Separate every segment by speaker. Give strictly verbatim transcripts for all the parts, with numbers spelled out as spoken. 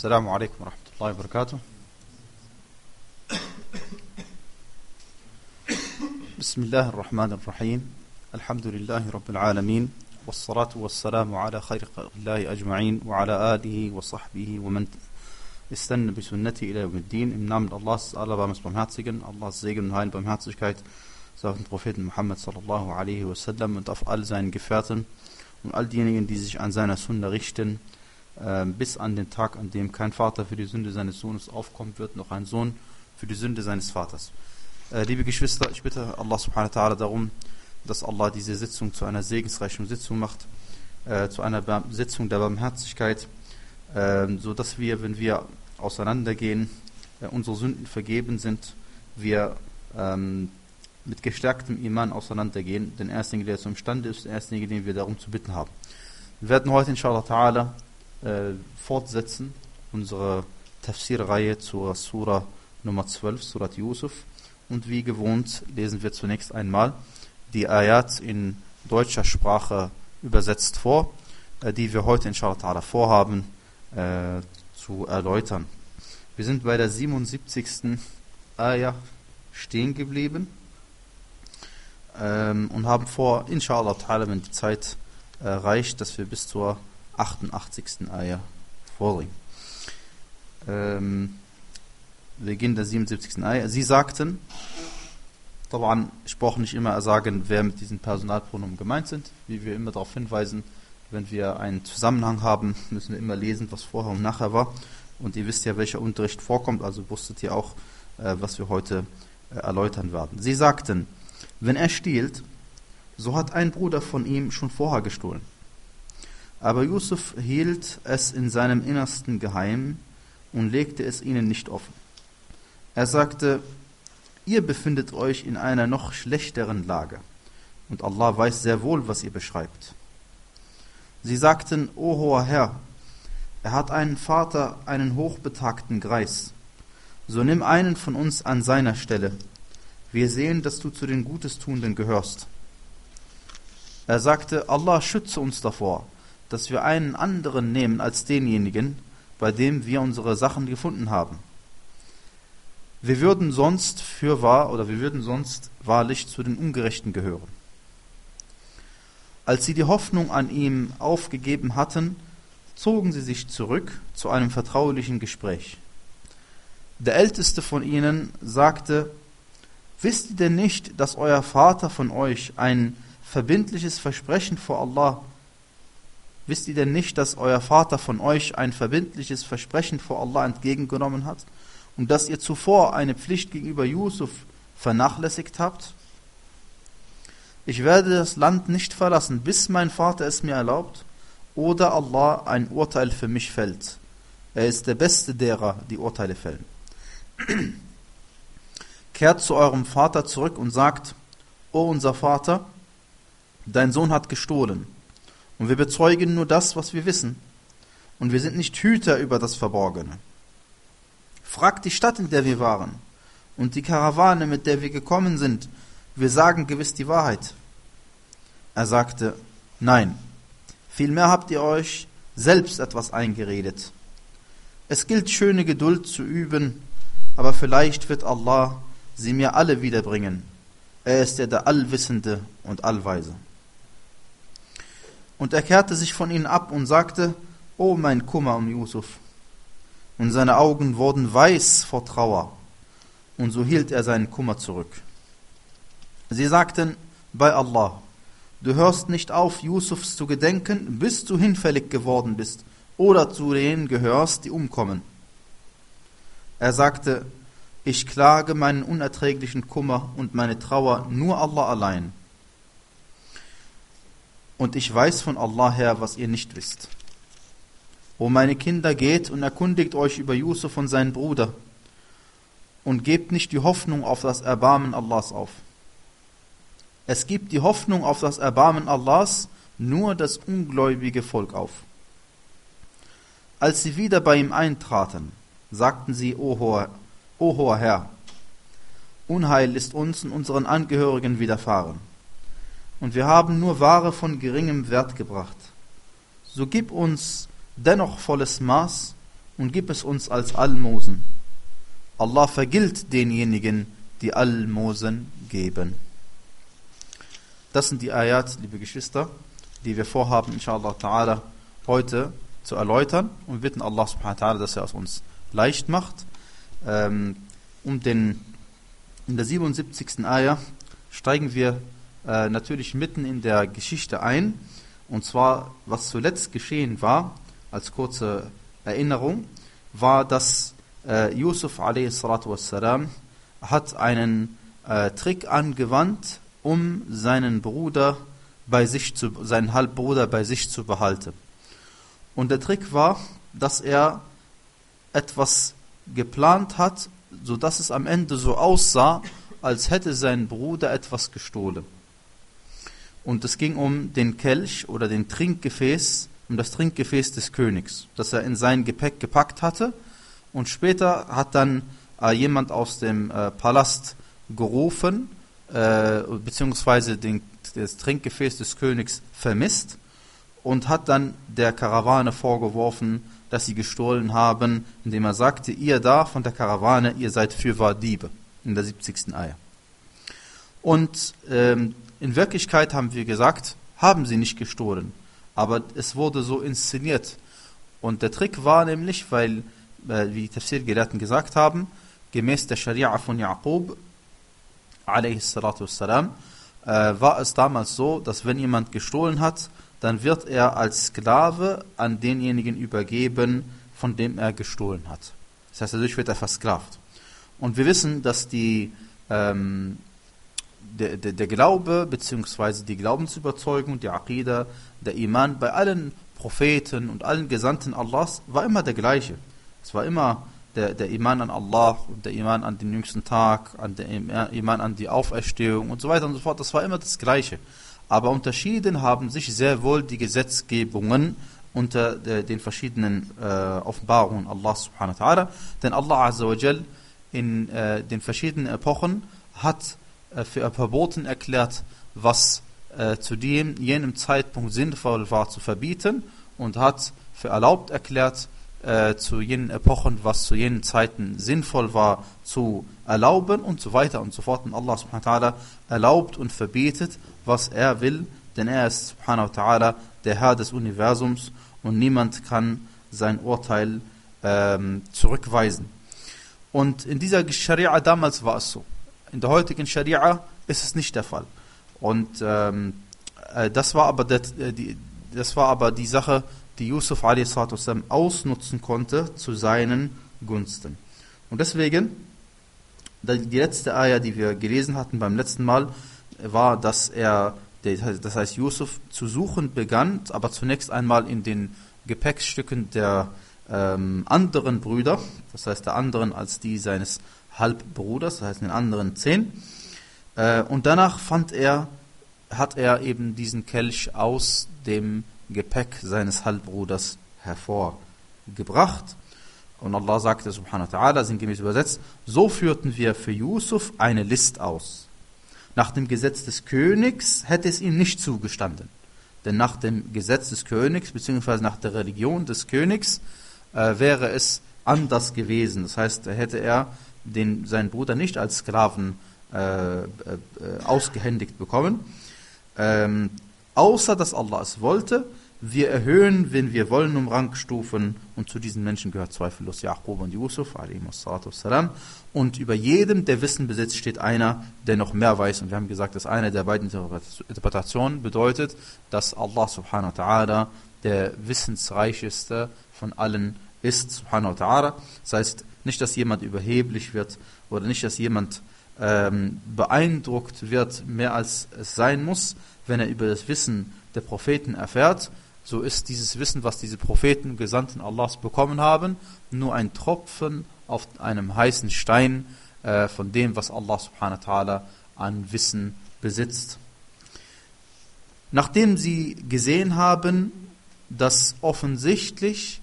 Speaker 1: السلام عليكم ورحمة الله وبركاته. بسم الله الرحمن الرحيم. الحمد لله رب العالمين، والصلاة والسلام على خير خلق الله أجمعين وعلى آله وصحبه ومن استنى بسنته إلى يوم الدين. Im Namen Allahs, allerbarmers Barmherzigen, Allahs Segen und Heil und Barmherzigkeit sei auf den Propheten Muhammad sallallahu alaihi wasallam und auf all seinen Gefährten und all diejenigen, die sich an seiner Sunna richten, äh, bis an den Tag, an dem kein Vater für die Sünde seines Sohnes aufkommen wird, noch ein Sohn für die Sünde seines Vaters. Äh, liebe Geschwister, ich bitte Allah subhanahu wa ta'ala darum, dass Allah diese Sitzung zu einer segensreichen Sitzung macht, äh, zu einer Bar- Sitzung der Barmherzigkeit, äh, so dass wir, wenn wir auseinandergehen, äh, unsere Sünden vergeben sind, wir ähm, mit gestärktem Iman auseinandergehen, denn erstens, der zum Stande ist, erstens, den wir darum zu bitten haben. Wir werden heute inshallah ta'ala äh, fortsetzen, unsere Tafsir-Reihe zur Surah Nummer zwölf, Surat Yusuf, und wie gewohnt lesen wir zunächst einmal die Ayat in deutscher Sprache übersetzt vor, äh, die wir heute inshallah ta'ala vorhaben äh, zu erläutern. Wir sind bei der siebenundsiebzigsten Ayah stehen geblieben ähm, und haben vor, inshallah ta'ala, wenn die Zeit äh, reicht, dass wir bis zur achtundachtzigsten Ayah vordringen. Ähm, wir beginnen der siebenundsiebzigsten Ayah. Sie sagten, Taban, ich brauche nicht immer sagen, wer mit diesen Personalpronomen gemeint sind, wie wir immer darauf hinweisen, wenn wir einen Zusammenhang haben, müssen wir immer lesen, was vorher und nachher war. Und ihr wisst ja, welcher Unterricht vorkommt, also wusstet ihr auch, äh, was wir heute äh, erläutern werden. Sie sagten, wenn er stiehlt, so hat ein Bruder von ihm schon vorher gestohlen. Aber Yusuf hielt es in seinem Innersten geheim und legte es ihnen nicht offen. Er sagte, ihr befindet euch in einer noch schlechteren Lage, und Allah weiß sehr wohl, was ihr beschreibt. Sie sagten, O hoher Herr, er hat einen Vater, einen hochbetagten Greis. So nimm einen von uns an seiner Stelle. Wir sehen, dass du zu den Gutestuenden gehörst. Er sagte, Allah schütze uns davor, dass wir einen anderen nehmen als denjenigen, bei dem wir unsere Sachen gefunden haben. Wir würden sonst fürwahr oder wir würden sonst wahrlich zu den Ungerechten gehören. Als sie die Hoffnung an ihm aufgegeben hatten, zogen sie sich zurück zu einem vertraulichen Gespräch. Der Älteste von ihnen sagte, wisst ihr denn nicht, dass euer Vater von euch ein verbindliches Versprechen vor Allah, wisst ihr denn nicht, dass euer Vater von euch ein verbindliches Versprechen vor Allah entgegengenommen hat und dass ihr zuvor eine Pflicht gegenüber Yusuf vernachlässigt habt? Ich werde das Land nicht verlassen, bis mein Vater es mir erlaubt oder Allah ein Urteil für mich fällt. Er ist der Beste derer, die Urteile fällen. Kehrt zu eurem Vater zurück und sagt, O unser Vater, dein Sohn hat gestohlen, und wir bezeugen nur das, was wir wissen, und wir sind nicht Hüter über das Verborgene. Fragt die Stadt, in der wir waren, und die Karawane, mit der wir gekommen sind, wir sagen gewiss die Wahrheit. Er sagte, nein, vielmehr habt ihr euch selbst etwas eingeredet. Es gilt, schöne Geduld zu üben, aber vielleicht wird Allah sie mir alle wiederbringen. Er ist ja der Allwissende und Allweise. Und er kehrte sich von ihnen ab und sagte, O mein Kummer um Yusuf. Und seine Augen wurden weiß vor Trauer, und so hielt er seinen Kummer zurück. Sie sagten, bei Allah, du hörst nicht auf, Yusufs zu gedenken, bis du hinfällig geworden bist oder zu denen gehörst, die umkommen. Er sagte, ich klage meinen unerträglichen Kummer und meine Trauer nur Allah allein. Und ich weiß von Allah her, was ihr nicht wisst. O meine Kinder, geht und erkundigt euch über Yusuf und seinen Bruder und gebt nicht die Hoffnung auf das Erbarmen Allahs auf. Es gibt die Hoffnung auf das Erbarmen Allahs nur das ungläubige Volk auf. Als sie wieder bei ihm eintraten, sagten sie, O hoher, O hoher Herr, Unheil ist uns und unseren Angehörigen widerfahren, und wir haben nur Ware von geringem Wert gebracht. So gib uns dennoch volles Maß und gib es uns als Almosen. Allah vergilt denjenigen, die Almosen geben. Das sind die Ayat, liebe Geschwister, die wir vorhaben, inshallah ta'ala, heute zu erläutern und bitten Allah subhanahu wa ta'ala, dass er es uns leicht macht. Ähm, um den, in der siebenundsiebzigsten Ayah steigen wir äh, natürlich mitten in der Geschichte ein, und zwar, was zuletzt geschehen war, als kurze Erinnerung, war, dass äh, Yusuf a.s. hat einen äh, Trick angewandt, um seinen Bruder bei sich zu, seinen Halbbruder bei sich zu behalten. Und der Trick war, dass er etwas geplant hat, so dass es am Ende so aussah, als hätte sein Bruder etwas gestohlen. Und es ging um den Kelch oder den Trinkgefäß, um das Trinkgefäß des Königs, das er in sein Gepäck gepackt hatte. Und später hat dann äh, jemand aus dem äh, Palast gerufen, äh, beziehungsweise den, das Trinkgefäß des Königs vermisst und hat dann der Karawane vorgeworfen, dass sie gestohlen haben, indem er sagte, ihr da von der Karawane, ihr seid fürwahr Diebe, in der siebzigsten Ayah. Und ähm, in Wirklichkeit haben wir gesagt, haben sie nicht gestohlen, aber es wurde so inszeniert. Und der Trick war nämlich, weil, äh, wie die Tafsir-Gelehrten gesagt haben, gemäß der Scharia von Yaqub, a.s., äh, war es damals so, dass wenn jemand gestohlen hat, dann wird er als Sklave an denjenigen übergeben, von dem er gestohlen hat. Das heißt, dadurch wird er versklavt. Und wir wissen, dass die, ähm, der, der, der Glaube bzw. die Glaubensüberzeugung, die Aqidah, der Iman bei allen Propheten und allen Gesandten Allahs war immer der gleiche. Es war immer der, der Iman an Allah und der Iman an den jüngsten Tag, an der Iman an die Auferstehung und so weiter und so fort. Das war immer das Gleiche. Aber unterschieden haben sich sehr wohl die Gesetzgebungen unter de, den verschiedenen äh, Offenbarungen Allah subhanahu wa ta'ala. Denn Allah azza wa jal in äh, den verschiedenen Epochen hat äh, für verboten erklärt, was äh, zu dem, jenem Zeitpunkt sinnvoll war zu verbieten, und hat für erlaubt erklärt, äh, zu jenen Epochen, was zu jenen Zeiten sinnvoll war zu erlauben und so weiter und so fort. Und Allah subhanahu wa ta'ala erlaubt und verbietet, was er will, denn er ist subhanahu wa ta'ala der Herr des Universums und niemand kann sein Urteil ähm, zurückweisen. Und in dieser Scharia damals war es so. In der heutigen Scharia ist es nicht der Fall. Und ähm, äh, das war aber der, die, das war aber die Sache, die Yusuf a s. ausnutzen konnte zu seinen Gunsten. Und deswegen, die letzte Ayah, die wir gelesen hatten beim letzten Mal, war, dass er, das heißt Yusuf, zu suchen begann, aber zunächst einmal in den Gepäckstücken der ähm, anderen Brüder, das heißt der anderen als die seines Halbbruders, das heißt in den anderen zehn. Äh, und danach fand er, hat er eben diesen Kelch aus dem Gepäck seines Halbbruders hervorgebracht. Und Allah sagte subhanahu wa ta'ala, sinngemäß übersetzt, so führten wir für Yusuf eine List aus. Nach dem Gesetz des Königs hätte es ihm nicht zugestanden. Denn nach dem Gesetz des Königs, beziehungsweise nach der Religion des Königs, äh, wäre es anders gewesen. Das heißt, hätte er den, seinen Bruder nicht als Sklaven äh, äh, ausgehändigt bekommen. Ähm, außer, dass Allah es wollte. Wir erhöhen, wenn wir wollen, um Rangstufen, und zu diesen Menschen gehört zweifellos Yaqub und Yusuf, wassalam. Und über jedem, der Wissen besitzt, steht einer, der noch mehr weiß. Und wir haben gesagt, dass eine der beiden Interpretationen bedeutet, dass Allah subhanahu wa ta'ala der wissensreicheste von allen ist, subhanahu wa ta'ala. Das heißt, nicht, dass jemand überheblich wird oder nicht, dass jemand ähm, beeindruckt wird, mehr als es sein muss, wenn er über das Wissen der Propheten erfährt. So ist dieses Wissen, was diese Propheten, Gesandten Allahs bekommen haben, nur ein Tropfen auf einem heißen Stein äh, von dem, was Allah subhanahu wa ta'ala an Wissen besitzt. Nachdem sie gesehen haben, dass offensichtlich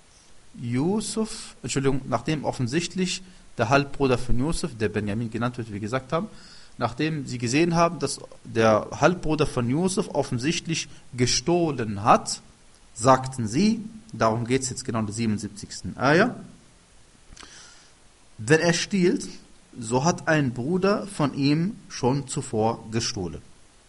Speaker 1: Yusuf, Entschuldigung, nachdem offensichtlich der Halbbruder von Yusuf, der Benjamin genannt wird, wie wir gesagt haben, nachdem sie gesehen haben, dass der Halbbruder von Yusuf offensichtlich gestohlen hat, sagten sie, darum geht es jetzt genau in der siebenundsiebzigsten Ayah, wenn er stiehlt, so hat ein Bruder von ihm schon zuvor gestohlen.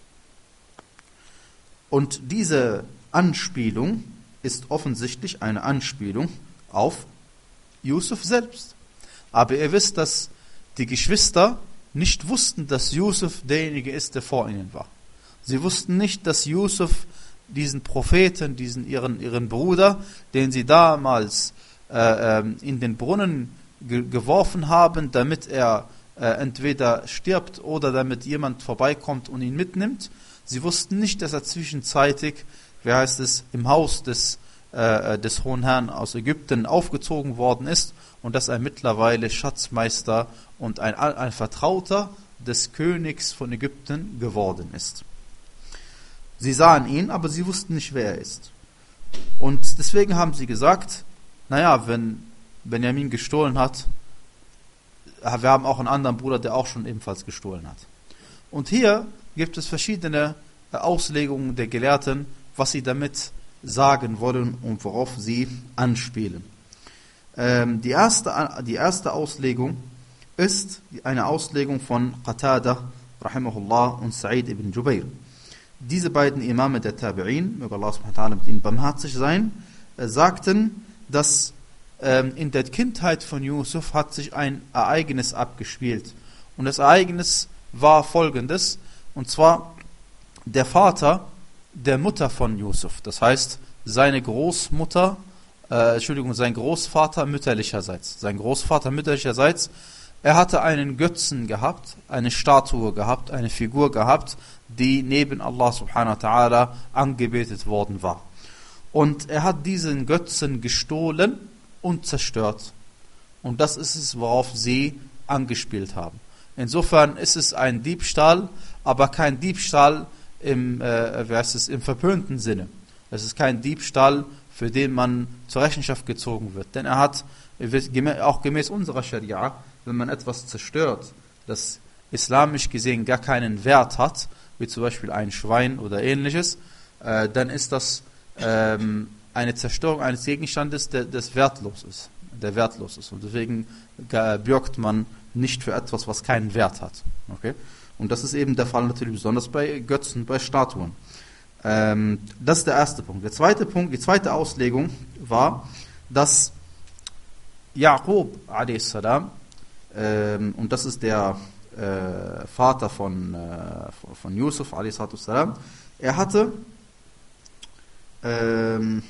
Speaker 1: Und diese Anspielung ist offensichtlich eine Anspielung auf Yusuf selbst. Aber ihr wisst, dass die Geschwister nicht wussten, dass Yusuf derjenige ist, der vor ihnen war. Sie wussten nicht, dass Yusuf diesen Propheten, diesen ihren, ihren Bruder, den sie damals äh, in den Brunnen ge- geworfen haben, damit er äh, entweder stirbt oder damit jemand vorbeikommt und ihn mitnimmt. Sie wussten nicht, dass er zwischenzeitig, wie heißt es, im Haus des, äh, des Hohen Herrn aus Ägypten aufgezogen worden ist und dass er mittlerweile Schatzmeister und ein, ein Vertrauter des Königs von Ägypten geworden ist. Sie sahen ihn, aber sie wussten nicht, wer er ist. Und deswegen haben sie gesagt, naja, wenn Benjamin gestohlen hat, wir haben auch einen anderen Bruder, der auch schon ebenfalls gestohlen hat. Und hier gibt es verschiedene Auslegungen der Gelehrten, was sie damit sagen wollen und worauf sie anspielen. Ähm, die, erste, die erste Auslegung ist eine Auslegung von Qatada, rahimahullah, und Sa'id ibn Jubair. Diese beiden Imame der Tabi'in, möge Allah subhanahu wa ta'ala mit ihnen barmherzig sein, äh, sagten, dass ähm, in der Kindheit von Yusuf hat sich ein Ereignis abgespielt. Und das Ereignis war folgendes, und zwar der Vater der Mutter von Yusuf, das heißt seine Großmutter, äh, Entschuldigung, sein Großvater mütterlicherseits, sein Großvater mütterlicherseits, er hatte einen Götzen gehabt, eine Statue gehabt, eine Figur gehabt, die neben Allah subhanahu wa ta'ala angebetet worden war. Und er hat diesen Götzen gestohlen und zerstört. Und das ist es, worauf sie angespielt haben. Insofern ist es ein Diebstahl, aber kein Diebstahl im, äh, wie heißt es, im verpönten Sinne. Es ist kein Diebstahl, für den man zur Rechenschaft gezogen wird. Denn er hat, auch gemäß unserer Scharia, wenn man etwas zerstört, das islamisch gesehen gar keinen Wert hat, wie zum Beispiel ein Schwein oder ähnliches, äh, dann ist das ähm, eine Zerstörung eines Gegenstandes, der, der wertlos ist, der wertlos ist. Und deswegen äh, bürgt man nicht für etwas, was keinen Wert hat. Okay? Und das ist eben der Fall natürlich besonders bei Götzen, bei Statuen. Ähm, das ist der erste Punkt. Der zweite Punkt, die zweite Auslegung war, dass Yaqub a s. Ähm, und das ist der äh, Vater von, äh, von Yusuf a s. Er hatte ähm,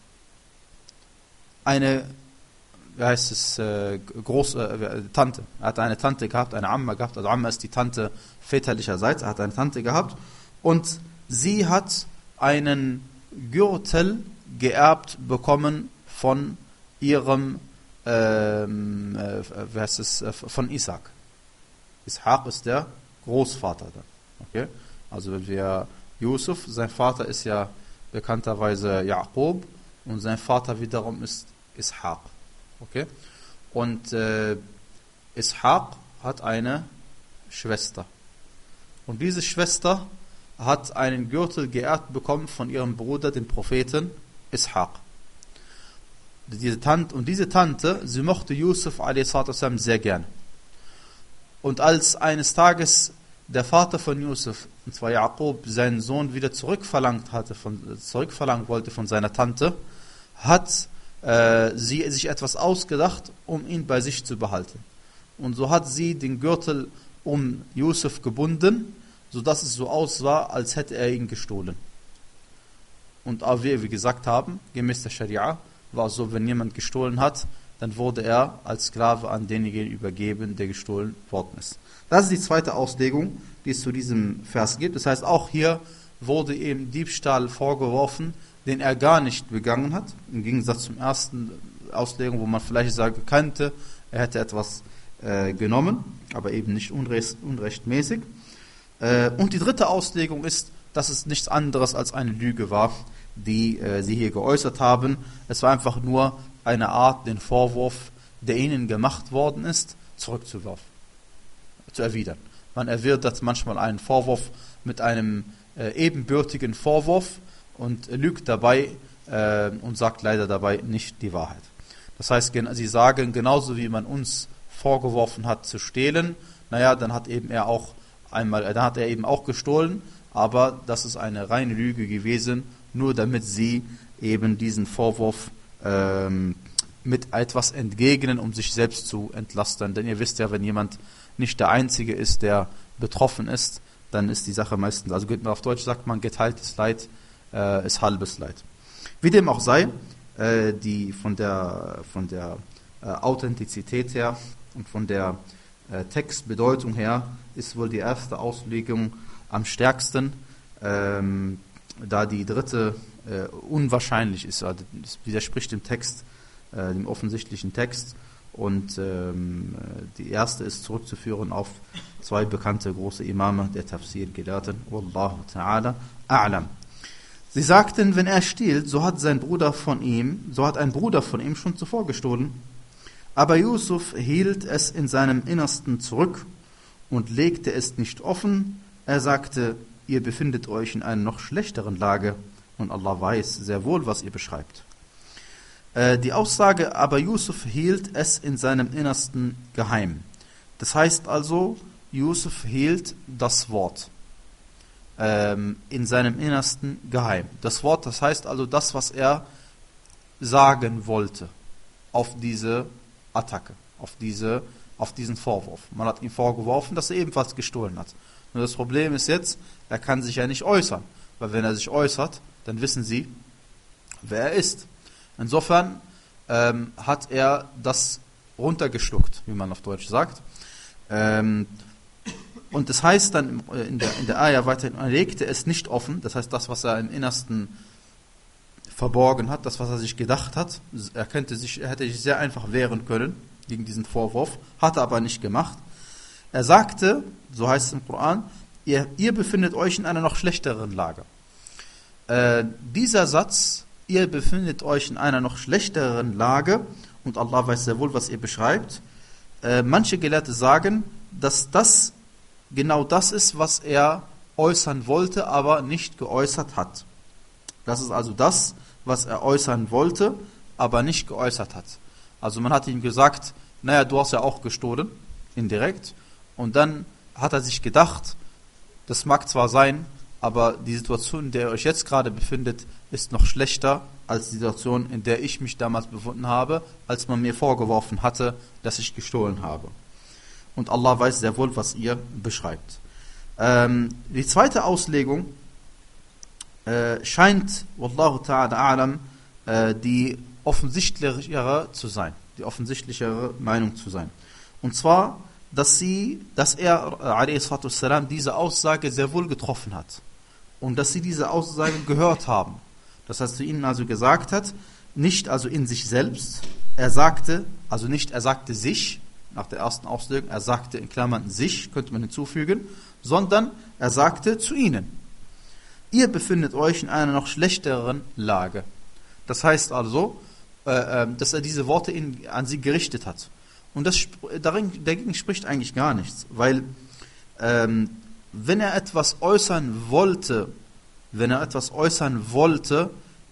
Speaker 1: eine, wie heißt es, äh, Groß, äh, Tante. Er hatte eine Tante gehabt, eine Amma gehabt. Also Amma ist die Tante väterlicherseits. Er hat eine Tante gehabt. Und sie hat einen Gürtel geerbt bekommen von ihrem, ähm, äh, wie heißt es, äh, von Isaac. Ishaq ist der Großvater dann. Okay? Also wenn wir Yusuf, sein Vater ist ja bekannterweise Yaqub und sein Vater wiederum ist Ishaq. Okay? Und äh, Ishaq hat eine Schwester. Und diese Schwester hat einen Gürtel geerbt bekommen von ihrem Bruder, dem Propheten Ishaq. Diese Tante, und diese Tante, sie mochte Yusuf a s. sehr gern. Und als eines Tages der Vater von Yusuf, und zwar Yaqub, seinen Sohn wieder zurückverlangt hatte, von, zurückverlangen wollte von seiner Tante, hat äh, sie sich etwas ausgedacht, um ihn bei sich zu behalten. Und so hat sie den Gürtel um Yusuf gebunden, sodass es so aussah, als hätte er ihn gestohlen. Und auch wie wir gesagt haben, gemäß der Scharia, war es so, wenn jemand gestohlen hat, dann wurde er als Sklave an denjenigen übergeben, der gestohlen worden ist. Das ist die zweite Auslegung, die es zu diesem Vers gibt. Das heißt, auch hier wurde ihm Diebstahl vorgeworfen, den er gar nicht begangen hat, im Gegensatz zum ersten Auslegung, wo man vielleicht sagen könnte, er hätte etwas äh, genommen, aber eben nicht unrecht, unrechtmäßig. Äh, und die dritte Auslegung ist, dass es nichts anderes als eine Lüge war, die äh, sie hier geäußert haben. Es war einfach nur eine Art, den Vorwurf, der ihnen gemacht worden ist, zurückzuwerfen, zu erwidern. Man erwidert manchmal einen Vorwurf mit einem äh, ebenbürtigen Vorwurf und lügt dabei äh, und sagt leider dabei nicht die Wahrheit. Das heißt, sie sagen, genauso wie man uns vorgeworfen hat zu stehlen, naja, dann hat eben er auch einmal, dann hat er eben auch gestohlen, aber das ist eine reine Lüge gewesen, nur damit sie eben diesen Vorwurf ähm, mit etwas entgegnen, um sich selbst zu entlastern. Denn ihr wisst ja, wenn jemand nicht der Einzige ist, der betroffen ist, dann ist die Sache meistens, also auf Deutsch sagt man, geteiltes Leid äh, ist halbes Leid. Wie dem auch sei, äh, die von der, von der äh, Authentizität her und von der äh, Textbedeutung her ist wohl die erste Auslegung am stärksten, ähm, da die dritte äh, unwahrscheinlich ist. Also das widerspricht dem Text, äh, dem offensichtlichen Text. Und ähm, die erste ist zurückzuführen auf zwei bekannte große Imame der Tafsir-Gelehrten. Wallahu ta'ala a'lam. Sie sagten, wenn er stiehlt, so hat sein Bruder von ihm, so hat ein Bruder von ihm schon zuvor gestohlen. Aber Yusuf hielt es in seinem Innersten zurück und legte es nicht offen. Er sagte, ihr befindet euch in einer noch schlechteren Lage und Allah weiß sehr wohl, was ihr beschreibt. Äh, die Aussage, aber Yusuf hielt es in seinem Innersten geheim. Das heißt also, Yusuf hielt das Wort ähm, in seinem Innersten geheim. Das Wort, das heißt also das, was er sagen wollte auf diese Attacke, auf, diese, auf diesen Vorwurf. Man hat ihm vorgeworfen, dass er ebenfalls gestohlen hat. Nur das Problem ist jetzt, er kann sich ja nicht äußern, weil wenn er sich äußert, dann wissen sie, wer er ist. Insofern ähm, hat er das runtergeschluckt, wie man auf Deutsch sagt. Ähm, und das heißt dann in der, in der Ayah weiterhin, er legte es nicht offen, das heißt das, was er im Innersten verborgen hat, das, was er sich gedacht hat, er, könnte sich, er hätte sich sehr einfach wehren können gegen diesen Vorwurf, hat er aber nicht gemacht. Er sagte, so heißt es im Koran, ihr, ihr befindet euch in einer noch schlechteren Lage. Äh, dieser Satz, ihr befindet euch in einer noch schlechteren Lage, und Allah weiß sehr wohl, was ihr beschreibt. Äh, manche Gelehrte sagen, dass das genau das ist, was er äußern wollte, aber nicht geäußert hat. Das ist also das, was er äußern wollte, aber nicht geäußert hat. Also man hat ihm gesagt, naja, du hast ja auch gestohlen, indirekt, und dann hat er sich gedacht, das mag zwar sein, aber die Situation, in der ihr euch jetzt gerade befindet, ist noch schlechter als die Situation, in der ich mich damals befunden habe, als man mir vorgeworfen hatte, dass ich gestohlen habe. Und Allah weiß sehr wohl, was ihr beschreibt. Ähm, die zweite Auslegung äh, scheint, Wallahu ta'ala a'lam, äh, die offensichtlichere zu sein, die offensichtlichere Meinung zu sein. Und zwar, dass sie, dass er, äh, diese Aussage sehr wohl getroffen hat. Und dass sie diese Aussage gehört haben. Das heißt, zu ihnen also gesagt hat, nicht also in sich selbst, er sagte, also nicht er sagte sich, nach der ersten Auslegung, er sagte in Klammern sich, könnte man hinzufügen, sondern er sagte zu ihnen, ihr befindet euch in einer noch schlechteren Lage. Das heißt also, äh, dass er diese Worte in, an sie gerichtet hat. Und das, dagegen spricht eigentlich gar nichts, weil ähm, wenn er etwas äußern wollte, wenn er etwas äußern wollte,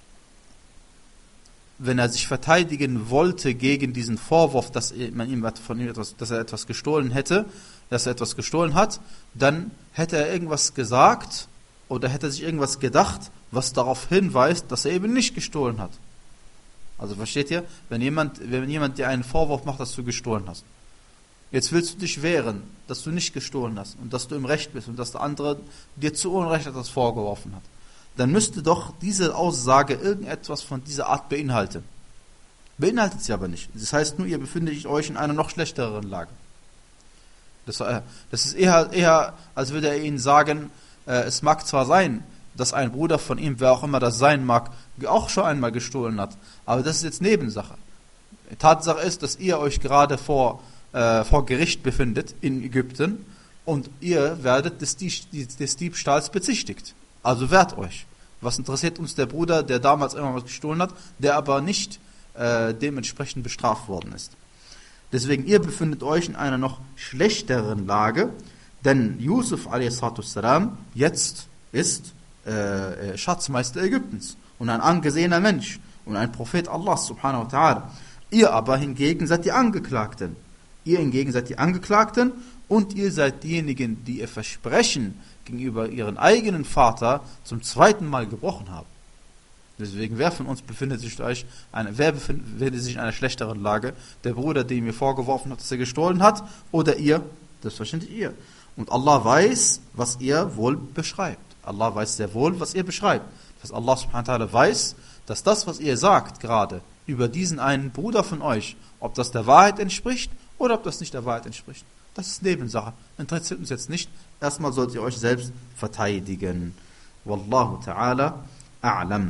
Speaker 1: wenn er sich verteidigen wollte gegen diesen Vorwurf, dass man ihm von ihm etwas, dass er etwas gestohlen hätte, dass er etwas gestohlen hat, dann hätte er irgendwas gesagt oder hätte er sich irgendwas gedacht, was darauf hinweist, dass er eben nicht gestohlen hat. Also versteht ihr? Wenn jemand, wenn jemand dir einen Vorwurf macht, dass du gestohlen hast. Jetzt willst du dich wehren, dass du nicht gestohlen hast und dass du im Recht bist und dass der andere dir zu Unrecht etwas vorgeworfen hat. Dann müsste doch diese Aussage irgendetwas von dieser Art beinhalten. Beinhaltet sie aber nicht. Das heißt nur, ihr befindet euch in einer noch schlechteren Lage. Das, äh, das ist eher, eher, als würde er ihnen sagen, äh, es mag zwar sein, dass ein Bruder von ihm, wer auch immer das sein mag, auch schon einmal gestohlen hat, aber das ist jetzt Nebensache. Die Tatsache ist, dass ihr euch gerade vor, äh, vor Gericht befindet in Ägypten und ihr werdet des, des Diebstahls bezichtigt. Also wehrt euch. Was interessiert uns der Bruder, der damals immer was gestohlen hat, der aber nicht äh, dementsprechend bestraft worden ist. Deswegen, ihr befindet euch in einer noch schlechteren Lage, denn Yusuf a s. jetzt ist äh, Schatzmeister Ägyptens. und ein angesehener Mensch und ein Prophet Allahs subhanahu wa ta'ala. Ihr aber hingegen seid die Angeklagten. Ihr hingegen seid die Angeklagten und ihr seid diejenigen, die ihr Versprechen gegenüber ihren eigenen Vater zum zweiten Mal gebrochen haben. Deswegen, wer von uns befindet sich euch eine, wer befindet sich in einer schlechteren Lage? Der Bruder, dem ihr vorgeworfen habt, dass er gestohlen hat, oder ihr? Selbstverständlich ihr. Und Allah weiß, was ihr wohl beschreibt. Allah weiß sehr wohl, was ihr beschreibt. Dass Allah subhanahu wa ta'ala weiß, dass das, was ihr sagt gerade über diesen einen Bruder von euch, ob das der Wahrheit entspricht oder ob das nicht der Wahrheit entspricht. Das ist Nebensache. Interessiert uns jetzt nicht. Erstmal sollt ihr euch selbst verteidigen. Wallahu ta'ala a'lam.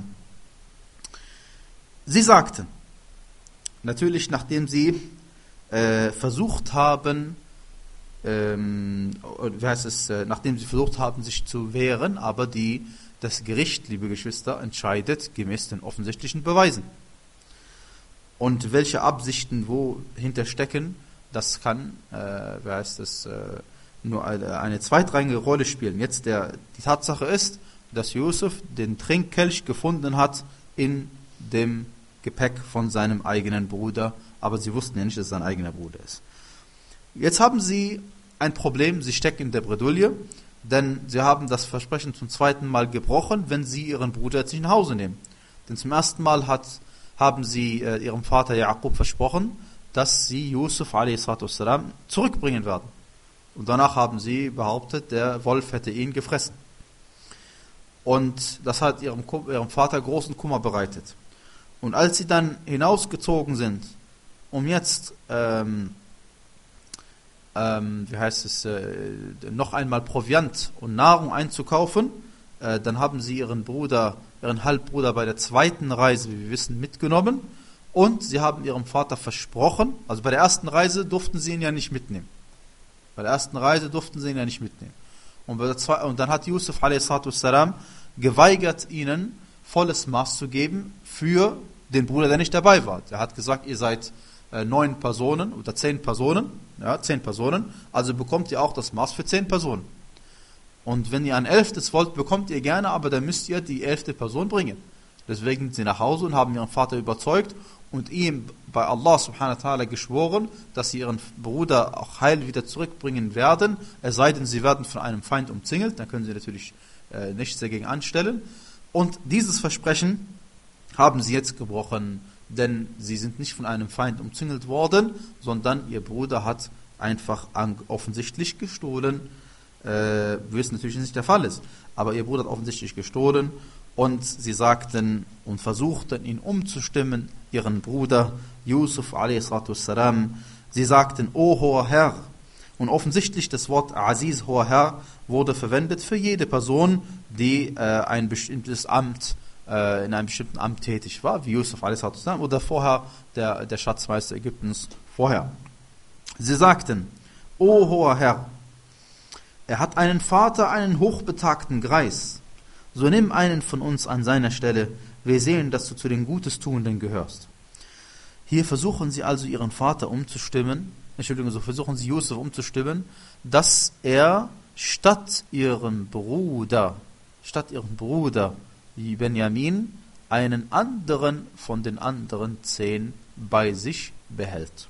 Speaker 1: Sie sagten, natürlich nachdem sie äh, versucht haben, ähm, wie heißt es, äh, nachdem sie versucht haben, sich zu wehren, aber die, das Gericht, liebe Geschwister, entscheidet gemäß den offensichtlichen Beweisen. Und welche Absichten wohinter stecken, das kann, äh, wie heißt es, äh, nur eine, eine zweitrangige Rolle spielen. Jetzt der, die Tatsache ist, dass Yusuf den Trinkkelch gefunden hat in dem Gepäck von seinem eigenen Bruder, aber sie wussten ja nicht, dass es sein eigener Bruder ist. Jetzt haben sie ein Problem, sie stecken in der Bredouille, denn sie haben das Versprechen zum zweiten Mal gebrochen, wenn sie ihren Bruder jetzt nicht nach Hause nehmen. Denn zum ersten Mal hat, haben sie äh, ihrem Vater Jakob versprochen, dass sie Yusuf a s. zurückbringen werden. Und danach haben sie behauptet, der Wolf hätte ihn gefressen. Und das hat ihrem, ihrem Vater großen Kummer bereitet. Und als sie dann hinausgezogen sind, um jetzt, ähm, ähm, wie heißt es, äh, noch einmal Proviant und Nahrung einzukaufen, äh, dann haben sie ihren Bruder, ihren Halbbruder bei der zweiten Reise, wie wir wissen, mitgenommen. Und sie haben ihrem Vater versprochen, also bei der ersten Reise durften sie ihn ja nicht mitnehmen. Bei der ersten Reise durften sie ihn ja nicht mitnehmen. Und, bei der zwei, und dann hat Yusuf a s. geweigert, ihnen volles Maß zu geben für den Bruder, der nicht dabei war. Er hat gesagt, ihr seid äh, neun Personen oder zehn Personen, ja, zehn Personen, also bekommt ihr auch das Maß für zehn Personen. Und wenn ihr ein elftes wollt, bekommt ihr gerne, aber dann müsst ihr die elfte Person bringen. Deswegen sind sie nach Hause und haben ihren Vater überzeugt und ihm bei Allah subhanahu wa ta'ala geschworen, dass sie ihren Bruder auch heil wieder zurückbringen werden, es sei denn, sie werden von einem Feind umzingelt, dann können sie natürlich äh, nichts dagegen anstellen. Und dieses Versprechen haben sie jetzt gebrochen, denn sie sind nicht von einem Feind umzingelt worden, sondern ihr Bruder hat einfach offensichtlich gestohlen, äh, wir wissen natürlich, dass nicht der Fall ist, aber ihr Bruder hat offensichtlich gestohlen und sie sagten und versuchten ihn umzustimmen, ihren Bruder Yusuf a s. Sie sagten, O hoher Herr, und offensichtlich das Wort Aziz, hoher Herr, wurde verwendet für jede Person, die äh, ein bestimmtes Amt äh, in einem bestimmten Amt tätig war, wie Yusuf a s. oder vorher der, der Schatzmeister Ägyptens vorher. Sie sagten, O hoher Herr, er hat einen Vater, einen hochbetagten Greis. So nimm einen von uns an seiner Stelle. Wir sehen, dass du zu den Gutestuenden gehörst. Hier versuchen sie also ihren Vater umzustimmen, Entschuldigung, so versuchen sie Yusuf umzustimmen, dass er statt ihrem Bruder, statt ihrem Bruder Benjamin, einen anderen von den anderen zehn bei sich behält.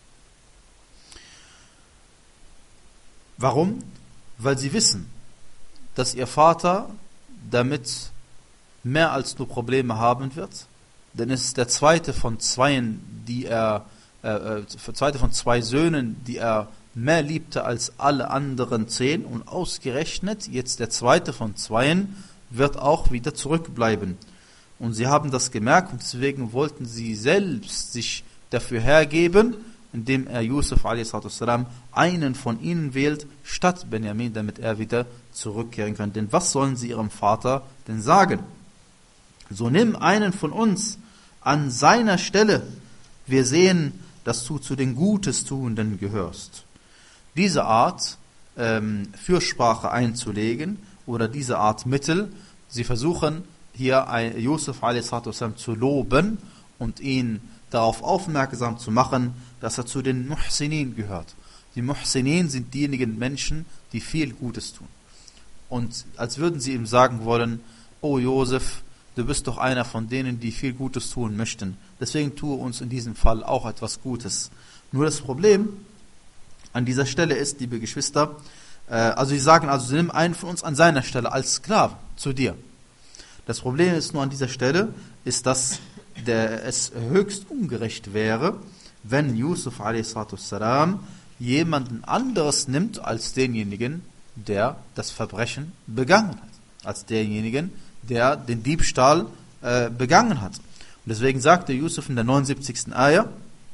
Speaker 1: Warum? Weil sie wissen, dass ihr Vater damit mehr als nur Probleme haben wird, denn es ist der zweite von zweien, die er, äh, zweite von zwei Söhnen, die er mehr liebte als alle anderen zehn, und ausgerechnet jetzt der zweite von zweien wird auch wieder zurückbleiben. Und sie haben das gemerkt und deswegen wollten sie selbst sich dafür hergeben, indem er Yusuf a s. einen von ihnen wählt, statt Benjamin, damit er wieder zurückkehren kann. Denn was sollen sie ihrem Vater denn sagen? So nimm einen von uns an seiner Stelle. Wir sehen, dass du zu den Gutestuenden gehörst. Diese Art ähm, Fürsprache einzulegen oder diese Art Mittel, sie versuchen hier Yusuf a s. zu loben und ihn darauf aufmerksam zu machen, dass er zu den Muhsinin gehört. Die Muhsinin sind diejenigen Menschen, die viel Gutes tun. Und als würden sie ihm sagen wollen, O Josef, du bist doch einer von denen, die viel Gutes tun möchten. Deswegen tue uns in diesem Fall auch etwas Gutes. Nur das Problem an dieser Stelle ist, liebe Geschwister, äh, also sie sagen also, nimm einen von uns an seiner Stelle als Sklaven zu dir. Das Problem ist nur an dieser Stelle, ist, dass der, es höchst ungerecht wäre, wenn Yusuf a s. jemanden anderes nimmt als denjenigen, der das Verbrechen begangen hat. Als denjenigen, der den Diebstahl äh, begangen hat. Und deswegen sagte Yusuf in der neunundsiebzigsten Ayah,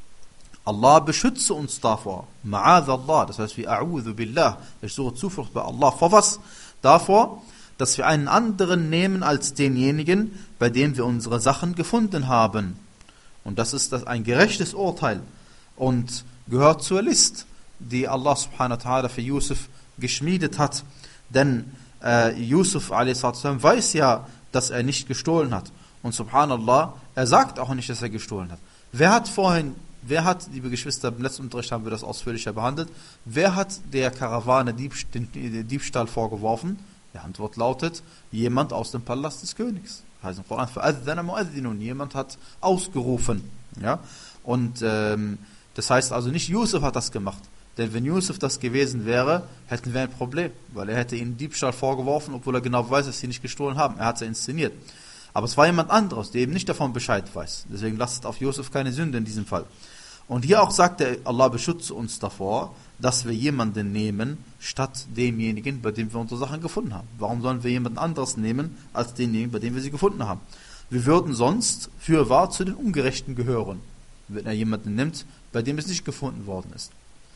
Speaker 1: Allah beschütze uns davor. Ma'adh Allah, das heißt, wir a'udhu billah, ich suche Zuflucht bei Allah. Vor was? Davor, dass wir einen anderen nehmen als denjenigen, bei dem wir unsere Sachen gefunden haben. Und das ist das ein gerechtes Urteil und gehört zur List, die Allah subhanahu wa ta'ala für Yusuf geschmiedet hat. Denn äh, Yusuf a s. weiß ja, dass er nicht gestohlen hat. Und subhanallah, er sagt auch nicht, dass er gestohlen hat. Wer hat vorhin, wer hat, liebe Geschwister, im letzten Unterricht haben wir das ausführlicher behandelt, wer hat der Karawane Diebst- den Diebstahl vorgeworfen? Die Antwort lautet, jemand aus dem Palast des Königs. Heißt im Koran, فَأَذَّنَ مُؤَذِّنٌ, jemand hat ausgerufen. Ja? Und ähm, das heißt also nicht Yusuf hat das gemacht. Denn wenn Yusuf das gewesen wäre, hätten wir ein Problem. Weil er hätte ihnen Diebstahl vorgeworfen, obwohl er genau weiß, dass sie nicht gestohlen haben. Er hat sie inszeniert. Aber es war jemand anderes, der eben nicht davon Bescheid weiß. Deswegen lasst auf Yusuf keine Sünde in diesem Fall. Und hier auch sagt er, Allah beschütze uns davor, dass wir jemanden nehmen, statt demjenigen, bei dem wir unsere Sachen gefunden haben. Warum sollen wir jemanden anderes nehmen, als denjenigen, bei dem wir sie gefunden haben? Wir würden sonst fürwahr zu den Ungerechten gehören, wenn er jemanden nimmt, bei dem es nicht gefunden worden ist.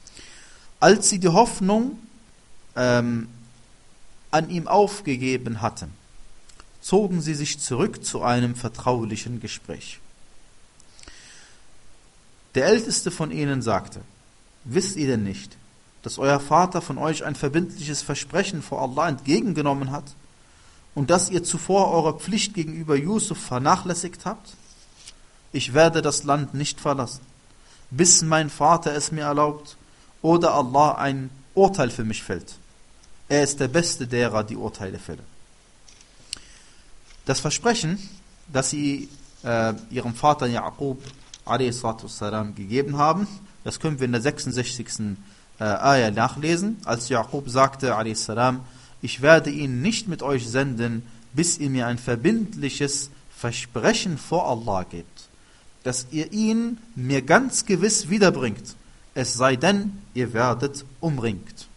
Speaker 1: Als sie die Hoffnung ähm, an ihm aufgegeben hatten, zogen sie sich zurück zu einem vertraulichen Gespräch. Der Älteste von ihnen sagte, wisst ihr denn nicht, dass euer Vater von euch ein verbindliches Versprechen vor Allah entgegengenommen hat und dass ihr zuvor eure Pflicht gegenüber Yusuf vernachlässigt habt? Ich werde das Land nicht verlassen, bis mein Vater es mir erlaubt oder Allah ein Urteil für mich fällt. Er ist der Beste derer, die Urteile fällen. Das Versprechen, das sie äh, ihrem Vater Yaqub a s. gegeben haben, das können wir in der sechsundsechzigsten Äh, Ayah nachlesen, als Yaqub sagte, a s. ich werde ihn nicht mit euch senden, bis ihr mir ein verbindliches Versprechen vor Allah gebt, dass ihr ihn mir ganz gewiss wiederbringt, es sei denn, ihr werdet umringt.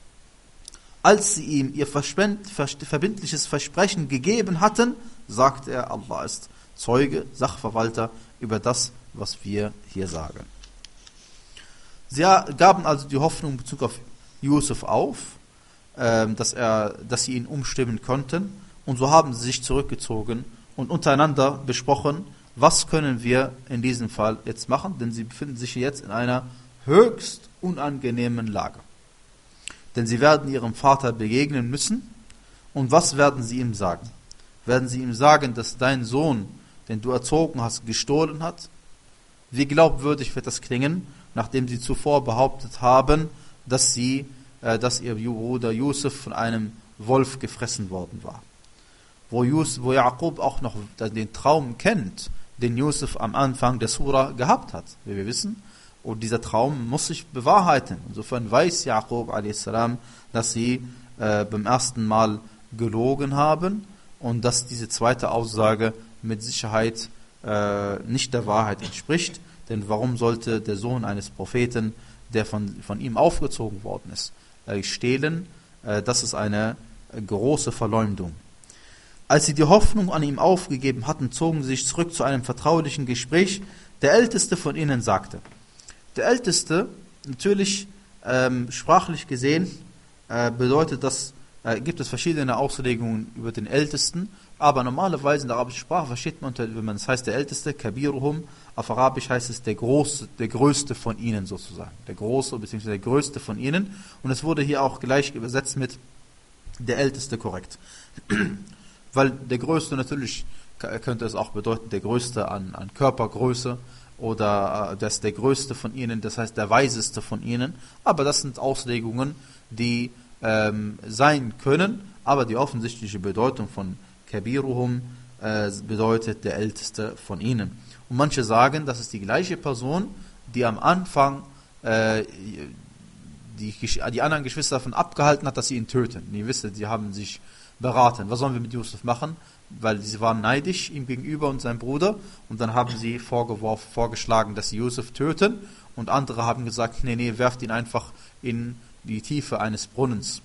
Speaker 1: Als sie ihm ihr verbindliches Versprechen gegeben hatten, sagte er, Allah ist Zeuge, Sachverwalter über das, was wir hier sagen. Sie gaben also die Hoffnung in Bezug auf Yusuf auf, dass, er, dass sie ihn umstimmen konnten, und so haben sie sich zurückgezogen und untereinander besprochen, was können wir in diesem Fall jetzt machen, denn sie befinden sich jetzt in einer höchst unangenehmen Lage. Denn sie werden ihrem Vater begegnen müssen, und was werden sie ihm sagen? Werden sie ihm sagen, dass dein Sohn, den du erzogen hast, gestohlen hat? Wie glaubwürdig wird das klingen, nachdem sie zuvor behauptet haben, dass sie, äh, dass ihr Bruder Yusuf von einem Wolf gefressen worden war. Wo, Yusuf, wo Yaqub auch noch den Traum kennt, den Yusuf am Anfang der Surah gehabt hat, wie wir wissen. Und dieser Traum muss sich bewahrheiten. Insofern weiß Yaqub a s., dass sie äh, beim ersten Mal gelogen haben und dass diese zweite Aussage mit Sicherheit äh, nicht der Wahrheit entspricht. Denn warum sollte der Sohn eines Propheten, der von, von ihm aufgezogen worden ist, äh, stehlen? Äh, das ist eine äh, große Verleumdung. Als sie die Hoffnung an ihm aufgegeben hatten, zogen sie sich zurück zu einem vertraulichen Gespräch. Der Älteste von ihnen sagte, der Älteste, natürlich ähm, sprachlich gesehen, äh, bedeutet das, äh, gibt es verschiedene Auslegungen über den Ältesten, aber normalerweise in der arabischen Sprache versteht man, wenn man das heißt der Älteste, Kabiruhum, auf Arabisch heißt es der Große, der Größte von ihnen sozusagen, der Große bzw. der Größte von ihnen, und es wurde hier auch gleich übersetzt mit der Älteste korrekt. Weil der Größte natürlich, könnte es auch bedeuten, der Größte an, an Körpergröße, oder äh, das ist der Größte von ihnen, das heißt der Weiseste von ihnen, aber das sind Auslegungen, die ähm, sein können, aber die offensichtliche Bedeutung von Kabiruhum äh, bedeutet der Älteste von ihnen. Und manche sagen, das ist die gleiche Person, die am Anfang äh, die, die anderen Geschwister davon abgehalten hat, dass sie ihn töten. Die wissen, sie haben sich beraten. Was sollen wir mit Yusuf machen? Weil sie waren neidisch ihm gegenüber und seinem Bruder. Und dann haben sie vorgeworfen, vorgeschlagen, dass sie Yusuf töten. Und andere haben gesagt, nee, nee, werft ihn einfach in die Tiefe eines Brunnens.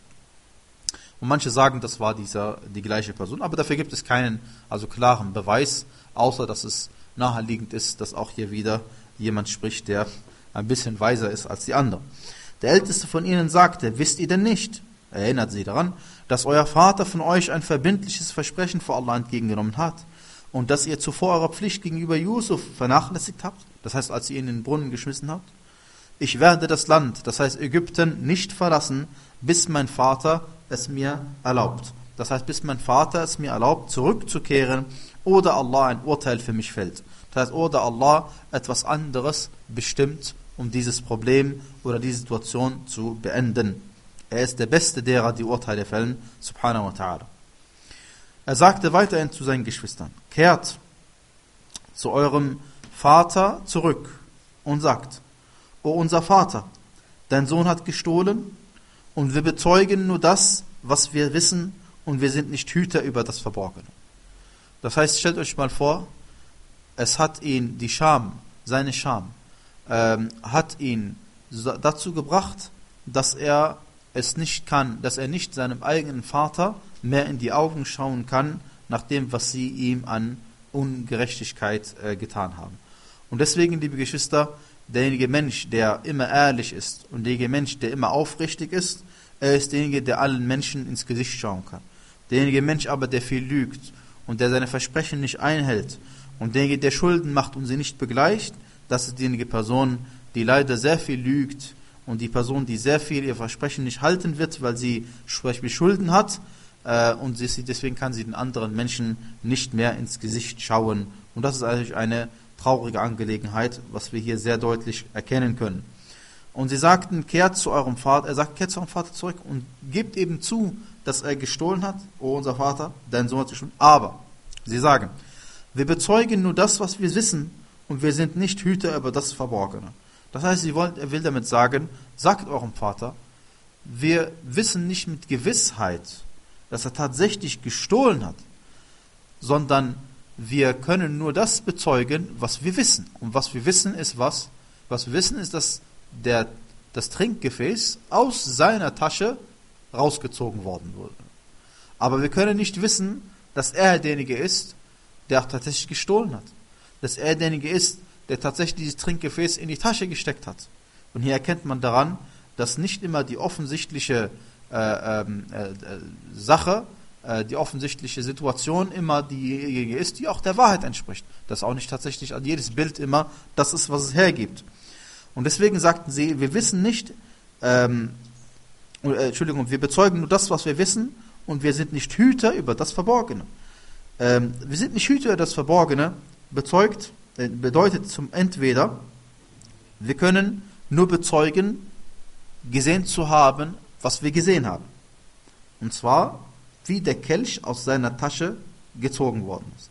Speaker 1: Und manche sagen, das war dieser, die gleiche Person. Aber dafür gibt es keinen, also klaren Beweis, außer dass es naheliegend ist, dass auch hier wieder jemand spricht, der ein bisschen weiser ist als die anderen. Der Älteste von ihnen sagte, wisst ihr denn nicht, erinnert sie daran, dass euer Vater von euch ein verbindliches Versprechen vor Allah entgegengenommen hat und dass ihr zuvor eure Pflicht gegenüber Yusuf vernachlässigt habt, das heißt, als ihr ihn in den Brunnen geschmissen habt? Ich werde das Land, das heißt Ägypten, nicht verlassen, bis mein Vater es mir erlaubt. Das heißt, bis mein Vater es mir erlaubt, zurückzukehren oder Allah ein Urteil für mich fällt. Das heißt, oder Allah etwas anderes bestimmt, um dieses Problem oder die Situation zu beenden. Er ist der Beste derer, die Urteile fällen, subhanahu wa ta'ala. Er sagte weiterhin zu seinen Geschwistern, kehrt zu eurem Vater zurück und sagt, O unser Vater, dein Sohn hat gestohlen und wir bezeugen nur das, was wir wissen und wir sind nicht Hüter über das Verborgene. Das heißt, stellt euch mal vor, es hat ihn, die Scham, seine Scham, ähm, hat ihn dazu gebracht, dass er es nicht kann, dass er nicht seinem eigenen Vater mehr in die Augen schauen kann, nach dem, was sie ihm an Ungerechtigkeit äh, getan haben. Und deswegen, liebe Geschwister, derjenige Mensch, der immer ehrlich ist und derjenige Mensch, der immer aufrichtig ist, er ist derjenige, der allen Menschen ins Gesicht schauen kann. Derjenige Mensch aber, der viel lügt und der seine Versprechen nicht einhält und derjenige, der Schulden macht und sie nicht begleicht, das ist diejenige Person, die leider sehr viel lügt und die Person, die sehr viel ihr Versprechen nicht halten wird, weil sie zum Beispiel Schulden hat äh, und sie, deswegen kann sie den anderen Menschen nicht mehr ins Gesicht schauen. Und das ist eigentlich eine traurige Angelegenheit, was wir hier sehr deutlich erkennen können. Und sie sagten, kehrt zu eurem Vater, er sagt, kehrt zu eurem Vater zurück und gebt eben zu, dass er gestohlen hat, o unser Vater, dein Sohn hat gestohlen. Aber, sie sagen, wir bezeugen nur das, was wir wissen und wir sind nicht Hüter über das Verborgene. Das heißt, sie wollen, er will damit sagen, sagt eurem Vater, wir wissen nicht mit Gewissheit, dass er tatsächlich gestohlen hat, sondern wir können nur das bezeugen, was wir wissen. Und was wir wissen ist was? Was wir wissen ist, dass der, das Trinkgefäß aus seiner Tasche rausgezogen worden wurde. Aber wir können nicht wissen, dass er derjenige ist, der auch tatsächlich gestohlen hat. Dass er derjenige ist, der tatsächlich dieses Trinkgefäß in die Tasche gesteckt hat. Und hier erkennt man daran, dass nicht immer die offensichtliche äh, äh, äh, Sache, äh, die offensichtliche Situation immer diejenige ist, die auch der Wahrheit entspricht. Dass auch nicht tatsächlich an jedes Bild immer das ist, was es hergibt. Und deswegen sagten sie, wir wissen nicht, ähm, äh, Entschuldigung, wir bezeugen nur das, was wir wissen und wir sind nicht Hüter über das Verborgene. Ähm, wir sind nicht Hüter über das Verborgene, bezeugt, äh, bedeutet zum entweder, wir können nur bezeugen, gesehen zu haben, was wir gesehen haben. Und zwar, wie der Kelch aus seiner Tasche gezogen worden ist.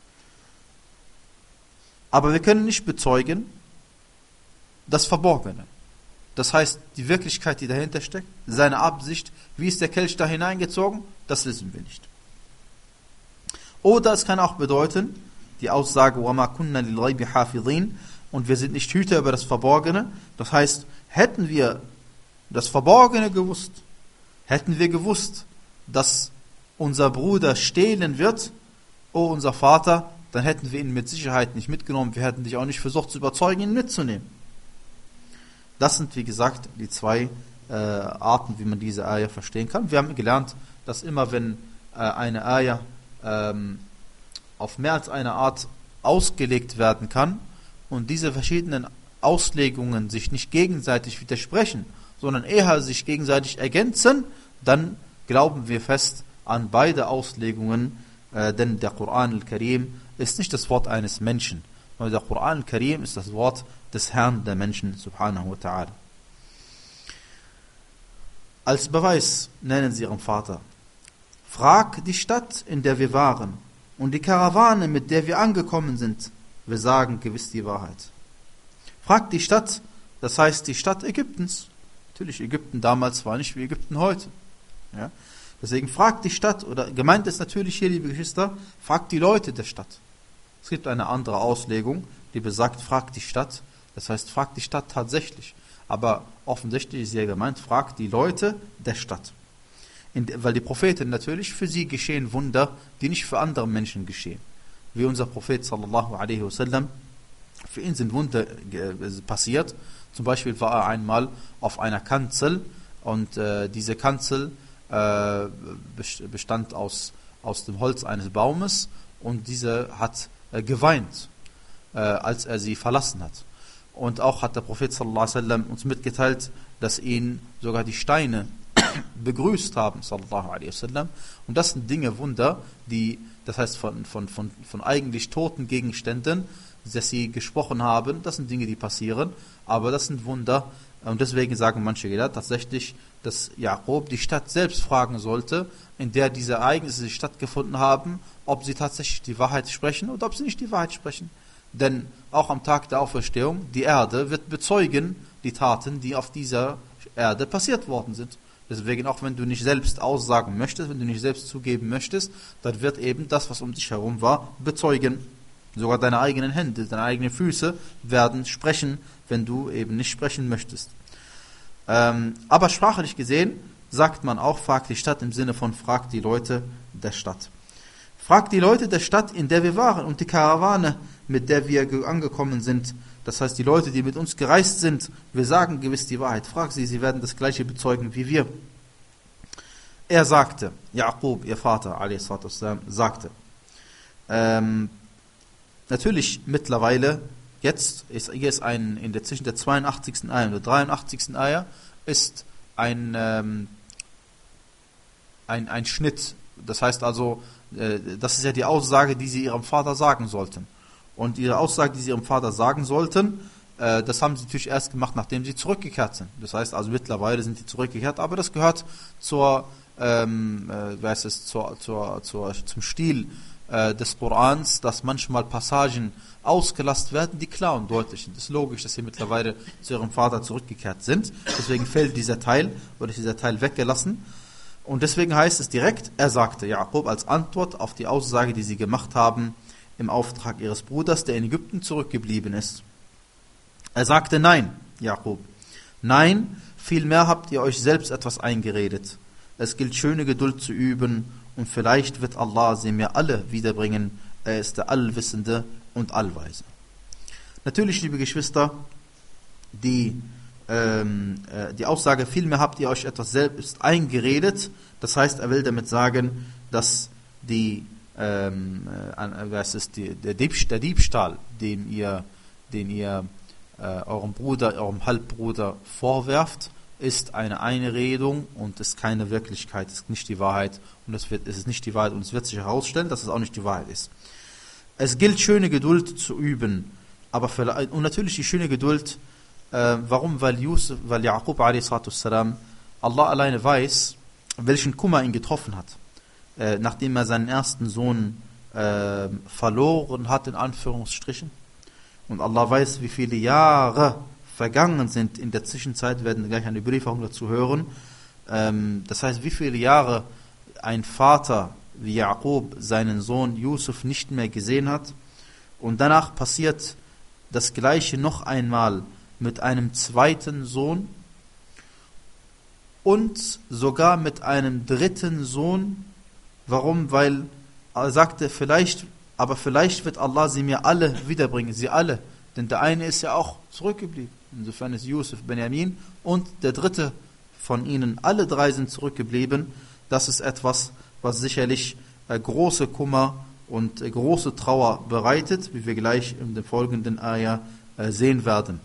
Speaker 1: Aber wir können nicht bezeugen, das Verborgene. Das heißt, die Wirklichkeit, die dahinter steckt, seine Absicht, wie ist der Kelch da hineingezogen, das wissen wir nicht. Oder es kann auch bedeuten, die Aussage, وَمَا كُنَّا لِلْغَيْبِ حَافِظِينَ, und wir sind nicht Hüter über das Verborgene. Das heißt, hätten wir das Verborgene gewusst, hätten wir gewusst, dass unser Bruder stehlen wird, o unser Vater, dann hätten wir ihn mit Sicherheit nicht mitgenommen, wir hätten dich auch nicht versucht zu überzeugen, ihn mitzunehmen. Das sind, wie gesagt, die zwei äh, Arten, wie man diese Ayah verstehen kann. Wir haben gelernt, dass immer, wenn äh, eine Ayah ähm, auf mehr als eine Art ausgelegt werden kann und diese verschiedenen Auslegungen sich nicht gegenseitig widersprechen, sondern eher sich gegenseitig ergänzen, dann glauben wir fest an beide Auslegungen, äh, denn der Koran al-Karim ist nicht das Wort eines Menschen, sondern der Koran al-Karim ist das Wort des Herrn der Menschen, subhanahu wa ta'ala. Als Beweis nennen sie ihren Vater. Frag die Stadt, in der wir waren, und die Karawane, mit der wir angekommen sind, wir sagen gewiss die Wahrheit. Fragt die Stadt, das heißt die Stadt Ägyptens. Natürlich, Ägypten damals war nicht wie Ägypten heute. Ja? Deswegen fragt die Stadt, oder gemeint ist natürlich hier, liebe Geschwister, fragt die Leute der Stadt. Es gibt eine andere Auslegung, die besagt, fragt die Stadt. Das heißt, fragt die Stadt tatsächlich. Aber offensichtlich ist hier gemeint, fragt die Leute der Stadt. In, weil die Propheten natürlich, für sie geschehen Wunder, die nicht für andere Menschen geschehen. Wie unser Prophet sallallahu alaihi wasallam, für ihn sind Wunder äh, passiert. Zum Beispiel war er einmal auf einer Kanzel und äh, diese Kanzel äh, bestand aus, aus dem Holz eines Baumes und diese hat äh, geweint, äh, als er sie verlassen hat. Und auch hat der Prophet sallallahu alaihi wasallam uns mitgeteilt, dass ihn sogar die Steine begrüßt haben, sallallahu alaihi wasallam. Und das sind Dinge, Wunder, die, das heißt von, von, von, von eigentlich toten Gegenständen, dass sie gesprochen haben, das sind Dinge, die passieren, aber das sind Wunder. Und deswegen sagen manche Gelehrte tatsächlich, dass Jakob die Stadt selbst fragen sollte, in der diese Ereignisse stattgefunden haben, ob sie tatsächlich die Wahrheit sprechen oder ob sie nicht die Wahrheit sprechen. Denn auch am Tag der Auferstehung, die Erde wird bezeugen die Taten, die auf dieser Erde passiert worden sind. Deswegen, auch wenn du nicht selbst aussagen möchtest, wenn du nicht selbst zugeben möchtest, dann wird eben das, was um dich herum war, bezeugen. Sogar deine eigenen Hände, deine eigenen Füße werden sprechen, wenn du eben nicht sprechen möchtest. Ähm, aber sprachlich gesehen sagt man auch, fragt die Stadt im Sinne von fragt die Leute der Stadt. Fragt die Leute der Stadt, in der wir waren, und die Karawane, mit der wir angekommen sind. Das heißt, die Leute, die mit uns gereist sind, wir sagen gewiss die Wahrheit. Frag sie, sie werden das Gleiche bezeugen wie wir. Er sagte, Jakob, ihr Vater, a s. sagte, ähm, natürlich mittlerweile, jetzt ist, hier ist ein, in der, zwischen der zweiundachtzigsten Eier und der dreiundachtzigsten Eier ist ein, ähm, ein, ein Schnitt. Das heißt also, äh, das ist ja die Aussage, die sie ihrem Vater sagen sollten. Und ihre Aussage, die sie ihrem Vater sagen sollten, äh, das haben sie natürlich erst gemacht, nachdem sie zurückgekehrt sind. Das heißt also, mittlerweile sind sie zurückgekehrt, aber das gehört zur, ähm, äh, wie heißt es, zur, zur, zur, zum Stil äh, des Korans, dass manchmal Passagen ausgelassen werden, die klar und deutlich sind. Es ist logisch, dass sie mittlerweile zu ihrem Vater zurückgekehrt sind. Deswegen fällt dieser Teil, oder ist dieser Teil weggelassen. Und deswegen heißt es direkt, er sagte, Jakob, als Antwort auf die Aussage, die sie gemacht haben, im Auftrag ihres Bruders, der in Ägypten zurückgeblieben ist. Er sagte, nein, Jakob, nein, vielmehr habt ihr euch selbst etwas eingeredet. Es gilt schöne Geduld zu üben und vielleicht wird Allah sie mir alle wiederbringen. Er ist der Allwissende und Allweise. Natürlich, liebe Geschwister, die, ähm, äh, die Aussage, vielmehr habt ihr euch etwas selbst eingeredet, das heißt, er will damit sagen, dass die Ähm, äh, was ist die, der, Diebst, der Diebstahl, den ihr, den ihr äh, eurem Bruder, eurem Halbbruder vorwerft, ist eine Einredung und ist keine Wirklichkeit, ist nicht die Wahrheit und es, wird, es ist nicht die Wahrheit und es wird sich herausstellen, dass es auch nicht die Wahrheit ist. Es gilt, schöne Geduld zu üben, aber für, und natürlich die schöne Geduld, äh, warum? Weil Yusuf, weil Jakob a s. Allah alleine weiß, welchen Kummer ihn getroffen hat. Äh, nachdem er seinen ersten Sohn äh, verloren hat, in Anführungsstrichen. Und Allah weiß, wie viele Jahre vergangen sind. In der Zwischenzeit werden wir gleich eine Überlieferung dazu hören. Ähm, das heißt, wie viele Jahre ein Vater wie Jakob seinen Sohn Yusuf nicht mehr gesehen hat. Und danach passiert das Gleiche noch einmal mit einem zweiten Sohn und sogar mit einem dritten Sohn. Warum? Weil er sagte, vielleicht, aber vielleicht wird Allah sie mir alle wiederbringen, sie alle. Denn der eine ist ja auch zurückgeblieben. Insofern ist Yusuf, Benjamin und der dritte von ihnen, alle drei sind zurückgeblieben. Das ist etwas, was sicherlich äh, große Kummer und äh, große Trauer bereitet, wie wir gleich in den folgenden Ayah äh, sehen werden.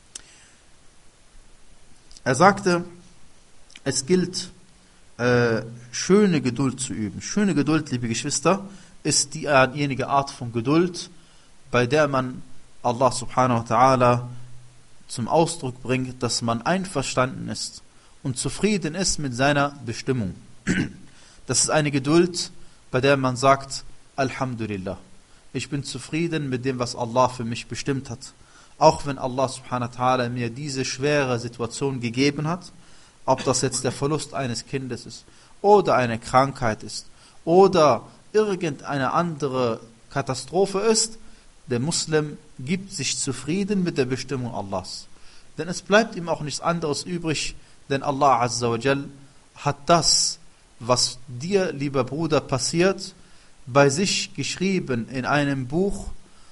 Speaker 1: Er sagte, es gilt, Äh, schöne Geduld zu üben. Schöne Geduld, liebe Geschwister, ist diejenige Art von Geduld, bei der man Allah subhanahu wa ta'ala zum Ausdruck bringt, dass man einverstanden ist und zufrieden ist mit seiner Bestimmung. Das ist eine Geduld, bei der man sagt, Alhamdulillah. Ich bin zufrieden mit dem, was Allah für mich bestimmt hat. Auch wenn Allah subhanahu wa ta'ala mir diese schwere Situation gegeben hat, ob das jetzt der Verlust eines Kindes ist, oder eine Krankheit ist, oder irgendeine andere Katastrophe ist, der Muslim gibt sich zufrieden mit der Bestimmung Allahs. Denn es bleibt ihm auch nichts anderes übrig, denn Allah Azza wa Jal hat das, was dir, lieber Bruder, passiert, bei sich geschrieben in einem Buch,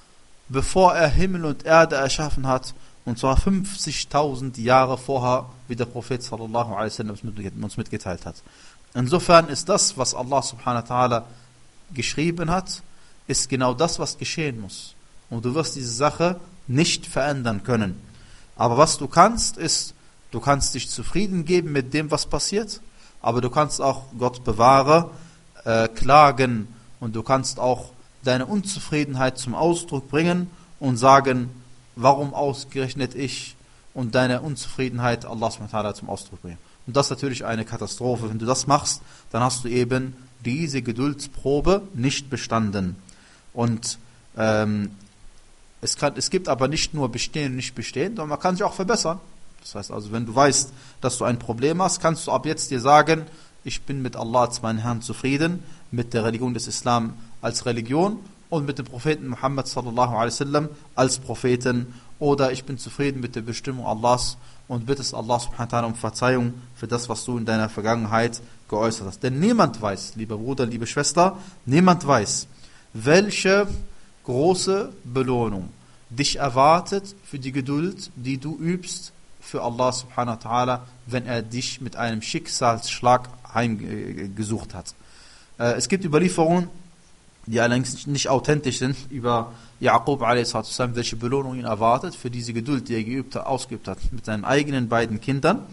Speaker 1: bevor er Himmel und Erde erschaffen hat, und zwar fünfzigtausend Jahre vorher, wie der Prophet sallallahu alaihi wasallam uns mitgeteilt hat. Insofern ist das, was Allah subhanahu wa ta'ala geschrieben hat, ist genau das, was geschehen muss. Und du wirst diese Sache nicht verändern können. Aber was du kannst, ist, du kannst dich zufrieden geben mit dem, was passiert, aber du kannst auch, Gott bewahre, äh, klagen, und du kannst auch deine Unzufriedenheit zum Ausdruck bringen und sagen, warum ausgerechnet ich, und deine Unzufriedenheit Allah subhanahu wa ta'ala zum Ausdruck bringen. Und das ist natürlich eine Katastrophe. Wenn du das machst, dann hast du eben diese Geduldsprobe nicht bestanden. Und ähm, es, kann, es gibt aber nicht nur bestehen und nicht bestehen, sondern man kann sich auch verbessern. Das heißt also, wenn du weißt, dass du ein Problem hast, kannst du ab jetzt dir sagen, ich bin mit Allah als meinen Herrn zufrieden, mit der Religion des Islam als Religion und mit dem Propheten Muhammad sallallahu alaihi wasallam als Propheten, oder ich bin zufrieden mit der Bestimmung Allahs und bittest Allah subhanahu wa ta'ala um Verzeihung für das, was du in deiner Vergangenheit geäußert hast. Denn niemand weiß, lieber Bruder, liebe Schwester, niemand weiß, welche große Belohnung dich erwartet für die Geduld, die du übst für Allah subhanahu wa ta'ala, wenn er dich mit einem Schicksalsschlag heimgesucht hat. Es gibt Überlieferungen, die allerdings nicht authentisch sind, über Yaqub a s, welche Belohnung ihn erwartet für diese Geduld, die er geübt hat, ausgeübt hat mit seinen eigenen beiden Kindern.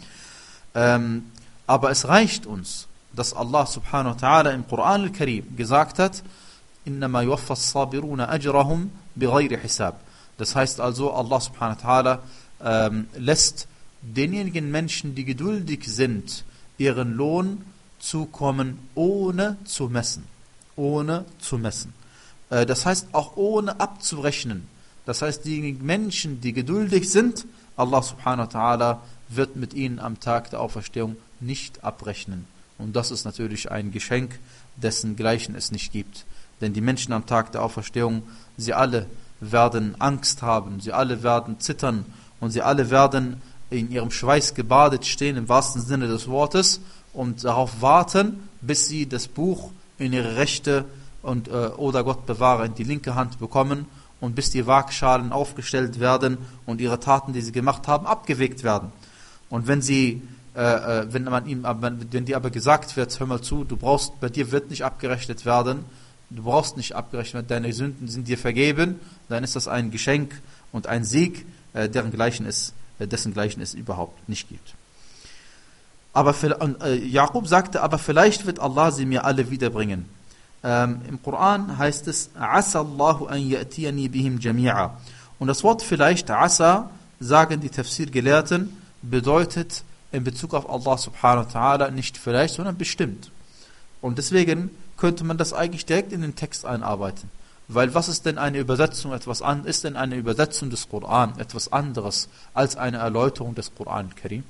Speaker 1: Ähm, aber es reicht uns, dass Allah subhanahu wa ta'ala im Koran al-Karim gesagt hat, إِنَّمَا يُوَفَّى الصَّابِرُونَ أَجْرَهُمْ بِغَيْرِ حِسَابٍ. Das heißt also, Allah subhanahu wa ta'ala ähm, lässt denjenigen Menschen, die geduldig sind, ihren Lohn zukommen, ohne zu messen. Ohne zu messen. Äh, das heißt auch ohne abzurechnen. Das heißt, die Menschen, die geduldig sind, Allah subhanahu wa ta'ala wird mit ihnen am Tag der Auferstehung nicht abrechnen. Und das ist natürlich ein Geschenk, dessen Gleichen es nicht gibt. Denn die Menschen am Tag der Auferstehung, sie alle werden Angst haben, sie alle werden zittern und sie alle werden in ihrem Schweiß gebadet stehen, im wahrsten Sinne des Wortes, und darauf warten, bis sie das Buch in ihre rechte und äh, oder Gott bewahre in die linke Hand bekommen, und bis die Waagschalen aufgestellt werden und ihre Taten, die sie gemacht haben, abgewegt werden. Und wenn sie, äh, wenn man ihm, wenn dir aber gesagt wird, hör mal zu, du brauchst, bei dir wird nicht abgerechnet werden, du brauchst nicht abgerechnet werden, deine Sünden sind dir vergeben, dann ist das ein Geschenk und ein Sieg, äh, deren Gleichen es, äh, dessen Gleichen es überhaupt nicht gibt. Aber äh, Jakob sagte, aber vielleicht wird Allah sie mir alle wiederbringen. Ähm, Im Koran heißt es, Asa Allahu an ya'tiyani bihim jami'a. Und das Wort vielleicht, Asa, sagen die Tafsir-Gelehrten, bedeutet in Bezug auf Allah subhanahu wa ta'ala nicht vielleicht, sondern bestimmt. Und deswegen könnte man das eigentlich direkt in den Text einarbeiten. Weil was ist denn eine Übersetzung, etwas an, ist denn eine Übersetzung des Koran etwas anderes als eine Erläuterung des Koran Karim?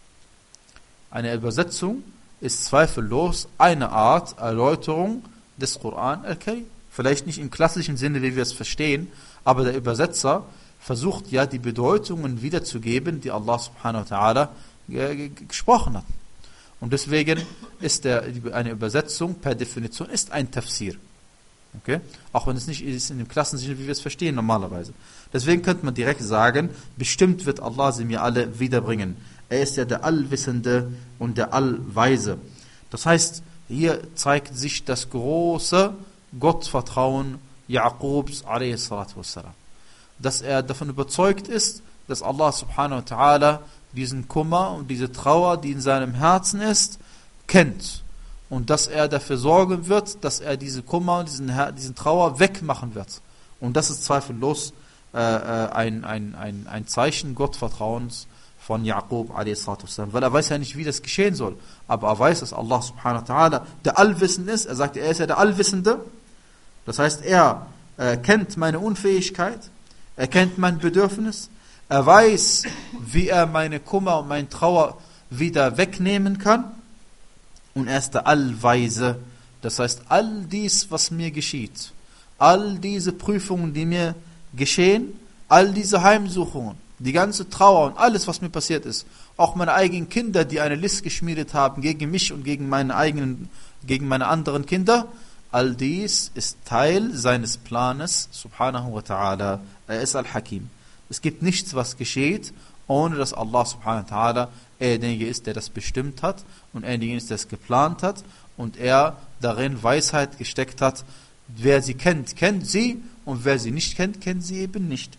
Speaker 1: Eine Übersetzung ist zweifellos eine Art Erläuterung des Koran al-Karim. Vielleicht nicht im klassischen Sinne, wie wir es verstehen, aber der Übersetzer versucht ja, die Bedeutungen wiederzugeben, die Allah subhanahu wa ta'ala gesprochen hat. Und deswegen ist der, eine Übersetzung per Definition ist ein Tafsir. Okay? Auch wenn es nicht ist in dem klassischen Sinne, wie wir es verstehen normalerweise. Deswegen könnte man direkt sagen, bestimmt wird Allah sie mir alle wiederbringen. Er ist ja der Allwissende und der Allweise. Das heißt, hier zeigt sich das große Gottvertrauen Jaqubs a s, dass er davon überzeugt ist, dass Allah subhanahu wa ta'ala diesen Kummer und diese Trauer, die in seinem Herzen ist, kennt. Und dass er dafür sorgen wird, dass er diese Kummer und diesen, diesen Trauer wegmachen wird. Und das ist zweifellos äh, ein, ein, ein, ein Zeichen Gottvertrauens von Jaqub a s, weil er weiß ja nicht, wie das geschehen soll. Aber er weiß, dass Allah subhanahu wa ta'ala der Allwissende ist. Er sagt, er ist ja der Allwissende. Das heißt, er äh, kennt meine Unfähigkeit, er kennt mein Bedürfnis, er weiß, wie er meine Kummer und meine Trauer wieder wegnehmen kann und er ist der Allweise. Das heißt, all dies, was mir geschieht, all diese Prüfungen, die mir geschehen, all diese Heimsuchungen, die ganze Trauer und alles, was mir passiert ist, auch meine eigenen Kinder, die eine List geschmiedet haben gegen mich und gegen meine eigenen, gegen meine anderen Kinder, all dies ist Teil seines Planes, subhanahu wa ta'ala. Er ist Al-Hakim. Es gibt nichts, was geschieht, ohne dass Allah subhanahu wa ta'ala er derjenige ist, der das bestimmt hat und er derjenige ist, der es geplant hat und er darin Weisheit gesteckt hat. Wer sie kennt, kennt sie und wer sie nicht kennt, kennt sie eben nicht.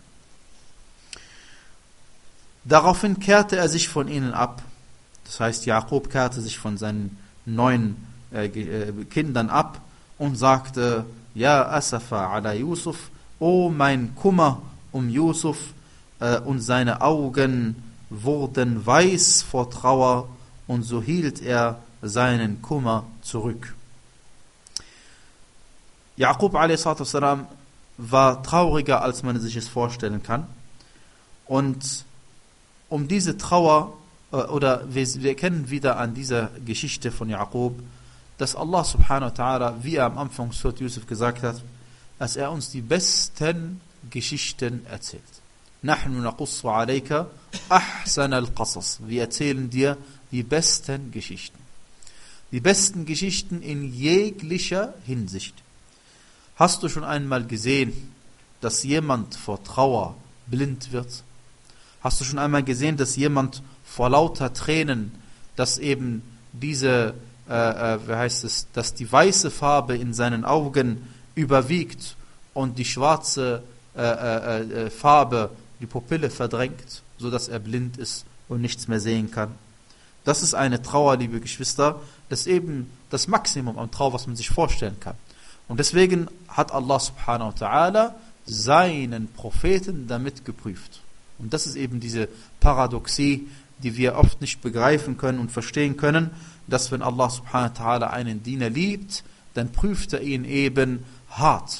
Speaker 1: Daraufhin kehrte er sich von ihnen ab. Das heißt, Jakob kehrte sich von seinen neun äh, Kindern ab und sagte, Ja asafa ala Yusuf, o mein Kummer um Yusuf, äh, und seine Augen wurden weiß vor Trauer und so hielt er seinen Kummer zurück. Jakob a s. war trauriger, als man sich es vorstellen kann. Und um diese Trauer, oder wir, wir kennen wieder an dieser Geschichte von Jakob, dass Allah subhanahu wa ta'ala, wie er am Anfang Surat Yusuf gesagt hat, dass er uns die besten Geschichten erzählt. Nahnu naqussu alayka ahsana al-qasas. Wir erzählen dir die besten Geschichten. Die besten Geschichten in jeglicher Hinsicht. Hast du schon einmal gesehen, dass jemand vor Trauer blind wird? Hast du schon einmal gesehen, dass jemand vor lauter Tränen, dass eben diese, äh, äh, wie heißt es, dass die weiße Farbe in seinen Augen überwiegt und die schwarze äh, äh, äh, Farbe die Pupille verdrängt, sodass er blind ist und nichts mehr sehen kann? Das ist eine Trauer, liebe Geschwister, das ist eben das Maximum an Trauer, was man sich vorstellen kann. Und deswegen hat Allah subhanahu wa ta'ala seinen Propheten damit geprüft. Und das ist eben diese Paradoxie, die wir oft nicht begreifen können und verstehen können, dass wenn Allah subhanahu wa ta'ala einen Diener liebt, dann prüft er ihn eben hart.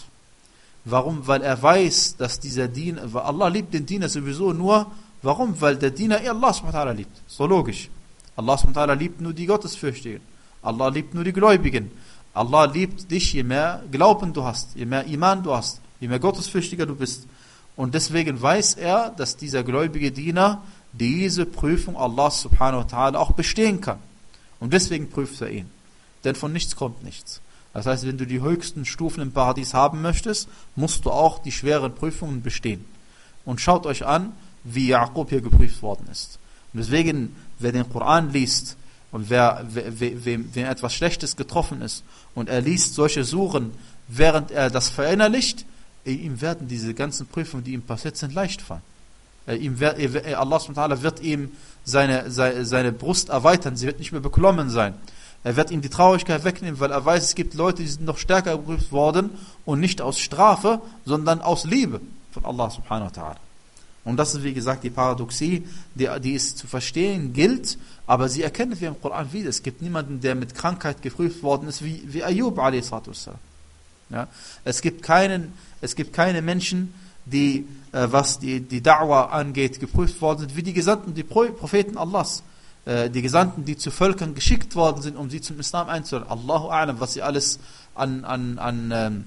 Speaker 1: Warum? Weil er weiß, dass dieser Diener, weil Allah liebt den Diener sowieso nur, warum? Weil der Diener Allah subhanahu wa ta'ala liebt. So logisch. Allah subhanahu wa ta'ala liebt nur die Gottesfürchtigen. Allah liebt nur die Gläubigen. Allah liebt dich, je mehr Glauben du hast, je mehr Iman du hast, je mehr Gottesfürchtiger du bist. Und deswegen weiß er, dass dieser gläubige Diener diese Prüfung Allah subhanahu wa ta'ala auch bestehen kann. Und deswegen prüft er ihn. Denn von nichts kommt nichts. Das heißt, wenn du die höchsten Stufen im Paradies haben möchtest, musst du auch die schweren Prüfungen bestehen. Und schaut euch an, wie Jakob hier geprüft worden ist. Und deswegen, wer den Koran liest, und wer, wer, wem, wem etwas Schlechtes getroffen ist und er liest solche Suren, während er das verinnerlicht, ihm werden diese ganzen Prüfungen, die ihm passiert sind, leicht fallen. Ihm wird, Allah subhanahu wa ta'ala wird ihm seine, seine, seine Brust erweitern, sie wird nicht mehr beklommen sein. Er wird ihm die Traurigkeit wegnehmen, weil er weiß, es gibt Leute, die sind noch stärker geprüft worden und nicht aus Strafe, sondern aus Liebe von Allah subhanahu wa ta'ala. Und das ist, wie gesagt, die Paradoxie, die, die es zu verstehen gilt, aber sie erkennen wir im Koran wieder. Es gibt niemanden, der mit Krankheit geprüft worden ist, wie, wie Ayub a s. Ja? Es gibt keinen, es gibt keine Menschen, die, äh, was die, die Da'wah angeht, geprüft worden sind, wie die Gesandten, die Propheten Allahs. Äh, die Gesandten, die zu Völkern geschickt worden sind, um sie zum Islam einzuladen. Allahu a'lam, was sie alles an, an, an ähm,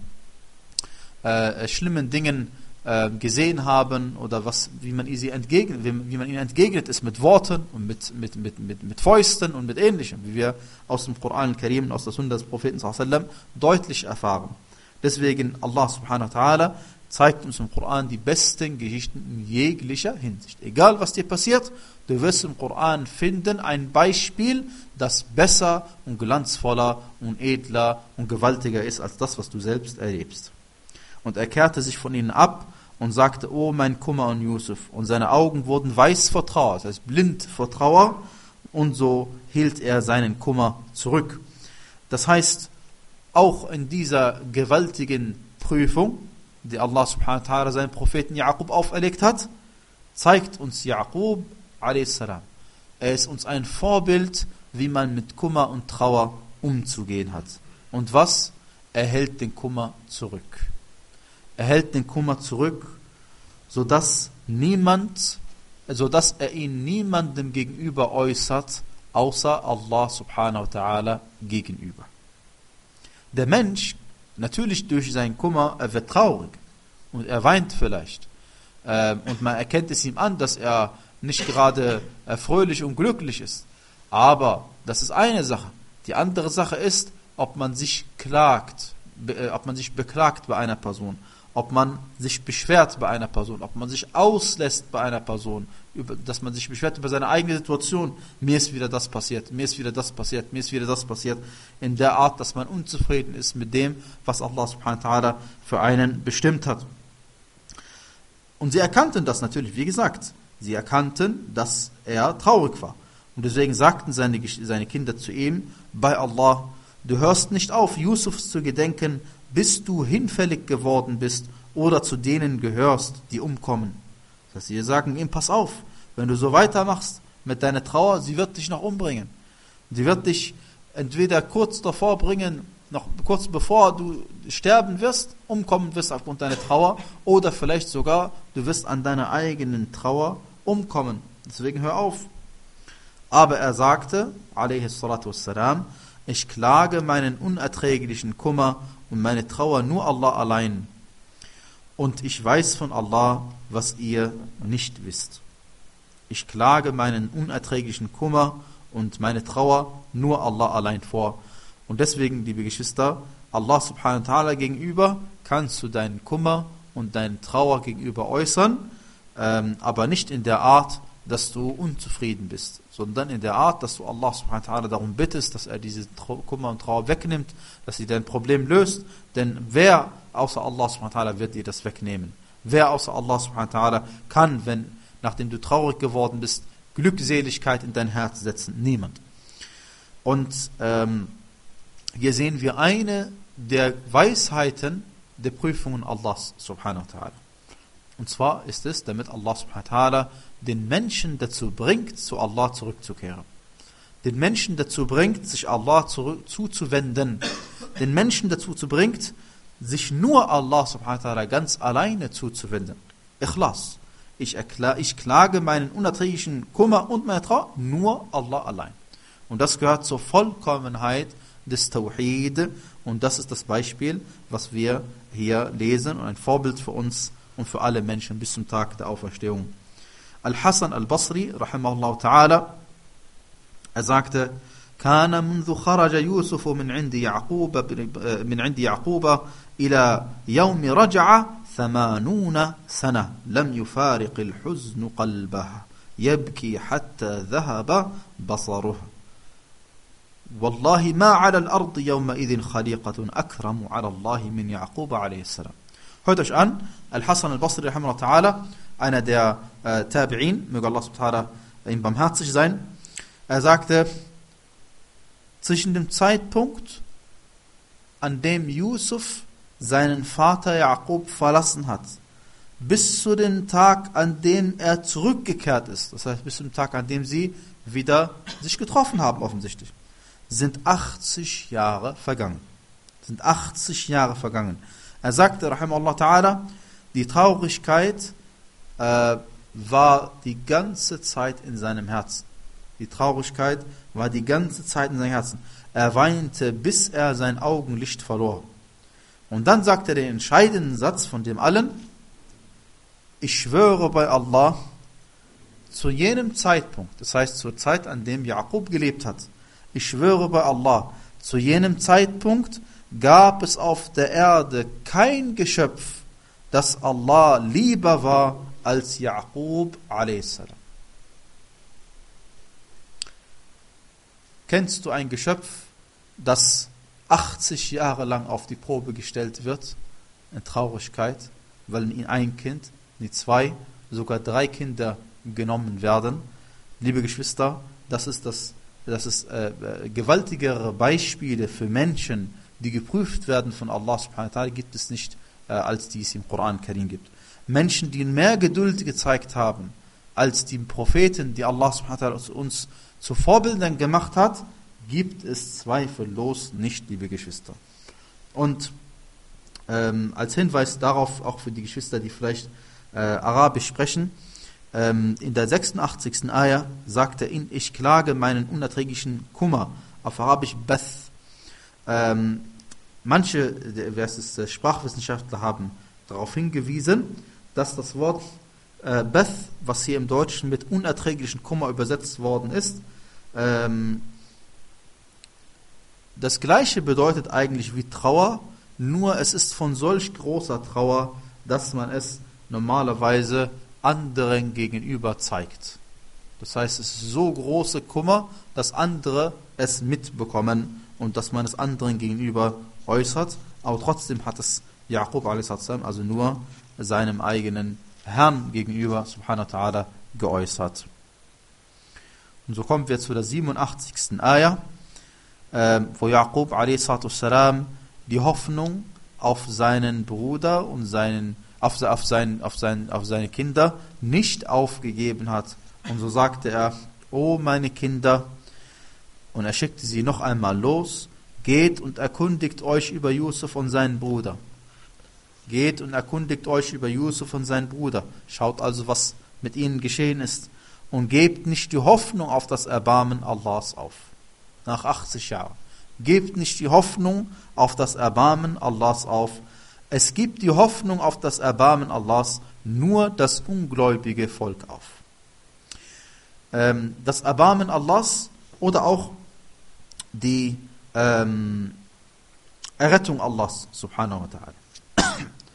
Speaker 1: äh, schlimmen Dingen gesehen haben oder was, wie man sie entgegnet, wie man ihnen entgegnet ist mit Worten und mit, mit, mit, mit, mit Fäusten und mit Ähnlichem, wie wir aus dem Koran al-Karim und aus der Sunna des Propheten sallallahu alaihi wasallam deutlich erfahren. Deswegen Allah subhanahu wa ta'ala zeigt uns im Koran die besten Geschichten in jeglicher Hinsicht. Egal was dir passiert, du wirst im Koran finden ein Beispiel, das besser und glanzvoller und edler und gewaltiger ist als das, was du selbst erlebst. Und er kehrte sich von ihnen ab und sagte, oh mein Kummer und Yusuf. Und seine Augen wurden weiß vor Trauer, das heißt blind vor Trauer. Und so hielt er seinen Kummer zurück. Das heißt, auch in dieser gewaltigen Prüfung, die Allah subhanahu wa ta'ala seinen Propheten Jakob auferlegt hat, zeigt uns Jakob a s. Er ist uns ein Vorbild, wie man mit Kummer und Trauer umzugehen hat. Und was? er hält den Kummer zurück. Er hält den Kummer zurück, sodass niemand, sodass er ihn niemandem gegenüber äußert, außer Allah subhanahu wa ta'ala gegenüber. Der Mensch, natürlich durch seinen Kummer, er wird traurig und er weint vielleicht. Ähm, und man erkennt es ihm an, dass er nicht gerade äh, fröhlich und glücklich ist. Aber das ist eine Sache. Die andere Sache ist, ob man sich klagt, be, äh, ob man sich beklagt bei einer Person, ob man sich beschwert bei einer Person, ob man sich auslässt bei einer Person, über, dass man sich beschwert über seine eigene Situation. Mir ist wieder das passiert, mir ist wieder das passiert, mir ist wieder das passiert. In der Art, dass man unzufrieden ist mit dem, was Allah subhanahu wa ta'ala für einen bestimmt hat. Und sie erkannten das natürlich, wie gesagt. Sie erkannten, dass er traurig war. Und deswegen sagten seine, seine Kinder zu ihm, bei Allah, du hörst nicht auf, Yusufs zu gedenken, bis du hinfällig geworden bist oder zu denen gehörst, die umkommen. Das heißt, sie sagen ihm, pass auf, wenn du so weitermachst mit deiner Trauer, sie wird dich noch umbringen. Sie wird dich entweder kurz davor bringen, noch kurz bevor du sterben wirst, umkommen wirst aufgrund deiner Trauer, oder vielleicht sogar, du wirst an deiner eigenen Trauer umkommen. Deswegen hör auf. Aber er sagte, alaihi salatu wassalam, ich klage meinen unerträglichen Kummer und meine Trauer nur Allah allein. Und ich weiß von Allah, was ihr nicht wisst. Ich klage meinen unerträglichen Kummer und meine Trauer nur Allah allein vor. Und deswegen, liebe Geschwister, Allah subhanahu wa ta'ala gegenüber kannst du deinen Kummer und deine Trauer gegenüber äußern, ähm, aber nicht in der Art, dass du unzufrieden bist, sondern in der Art, dass du Allah subhanahu wa ta'ala darum bittest, dass er diese Kummer und Trauer wegnimmt, dass sie dein Problem löst, denn wer außer Allah subhanahu wa ta'ala wird dir das wegnehmen? Wer außer Allah subhanahu wa ta'ala kann, wenn, nachdem du traurig geworden bist, Glückseligkeit in dein Herz setzen? Niemand. Und ähm, hier sehen wir eine der Weisheiten der Prüfungen Allahs subhanahu wa ta'ala. Und zwar ist es, damit Allah subhanahu wa ta'ala den Menschen dazu bringt, zu Allah zurückzukehren. Den Menschen dazu bringt, sich Allah zurück, zuzuwenden. Den Menschen dazu zu bringt, sich nur Allah subhanahu wa ta'ala ganz alleine zuzuwenden. Ikhlas. Ich, erkla- ich klage meinen unerträglichen Kummer und meine Trauer nur Allah allein. Und das gehört zur Vollkommenheit des Tawhid. Und das ist das Beispiel, was wir hier lesen und ein Vorbild für uns und für alle Menschen bis zum Tag der Auferstehung. Al-Hasan al-Basri, rahimahullah ta'ala, er sagte, كان منذ خرج يوسف من عند يعقوب من عند يعقوب إلى يوم رجع ثمانون سنة لم يفارق الحزن قلبه يبكي حتى ذهب بصره والله ما على الأرض يومئذ خليقة أكرم على الله من يعقوب عليه السلام. Hört euch an, Al-Hasan al-Basri, rahimahullah ta'ala, einer der äh, Tabi'in, möge Allah subhanahu wa ta'ala ihm barmherzig sein, er sagte, zwischen dem Zeitpunkt, an dem Yusuf seinen Vater Jakob verlassen hat, bis zu dem Tag, an dem er zurückgekehrt ist, das heißt bis zum Tag, an dem sie wieder sich getroffen haben offensichtlich, sind achtzig Jahre vergangen. Sind achtzig Jahre vergangen. Er sagte, rahimahullah ta'ala, die Traurigkeit äh, war die ganze Zeit in seinem Herzen. Die Traurigkeit war die ganze Zeit in seinem Herzen. Er weinte, bis er sein Augenlicht verlor. Und dann sagte er den entscheidenden Satz von dem allen, ich schwöre bei Allah, zu jenem Zeitpunkt, das heißt zur Zeit, an dem Jakob gelebt hat, ich schwöre bei Allah, zu jenem Zeitpunkt gab es auf der Erde kein Geschöpf, das Allah lieber war als Jakob a.s. Kennst du ein Geschöpf, das achtzig Jahre lang auf die Probe gestellt wird, in Traurigkeit, weil in ein Kind, die zwei, sogar drei Kinder genommen werden? Liebe Geschwister, das ist das, das ist äh, gewaltigere Beispiele für Menschen, die geprüft werden von Allah subhanahu wa ta'ala, gibt es nicht, äh, als die es im Koran Karim gibt. Menschen, die mehr Geduld gezeigt haben, als die Propheten, die Allah subhanahu wa ta'ala uns zu Vorbildern gemacht hat, gibt es zweifellos nicht, liebe Geschwister. Und ähm, als Hinweis darauf, auch für die Geschwister, die vielleicht äh, Arabisch sprechen, ähm, in der sechsundachtzigsten Ayah sagt er, ich klage meinen unerträglichen Kummer, auf Arabisch Bath. Ähm, manche ist, Sprachwissenschaftler haben darauf hingewiesen, dass das Wort äh, Bath, was hier im Deutschen mit unerträglichen Kummer übersetzt worden ist, ähm, das Gleiche bedeutet eigentlich wie Trauer, nur es ist von solch großer Trauer, dass man es normalerweise anderen gegenüber zeigt. Das heißt, es ist so große Kummer, dass andere es mitbekommen und dass man es anderen gegenüber äußert, aber trotzdem hat es Jaqub a s, also nur seinem eigenen Herrn gegenüber, subhanahu wa ta'ala, geäußert. Und so kommen wir zu der siebenundachtzigsten Ayah, äh, wo Jaqub a s die Hoffnung auf seinen Bruder und seinen, auf, auf, sein, auf, sein, auf seine Kinder nicht aufgegeben hat. Und so sagte er, O meine Kinder, und er schickte sie noch einmal los, geht und erkundigt euch über Yusuf und seinen Bruder. Geht und erkundigt euch über Yusuf und seinen Bruder. Schaut also, was mit ihnen geschehen ist. Und gebt nicht die Hoffnung auf das Erbarmen Allahs auf. Nach achtzig Jahren. Gebt nicht die Hoffnung auf das Erbarmen Allahs auf. Es gibt die Hoffnung auf das Erbarmen Allahs nur das ungläubige Volk auf. Ähm, das Erbarmen Allahs oder auch die ähm, Errettung Allahs, subhanahu wa ta'ala.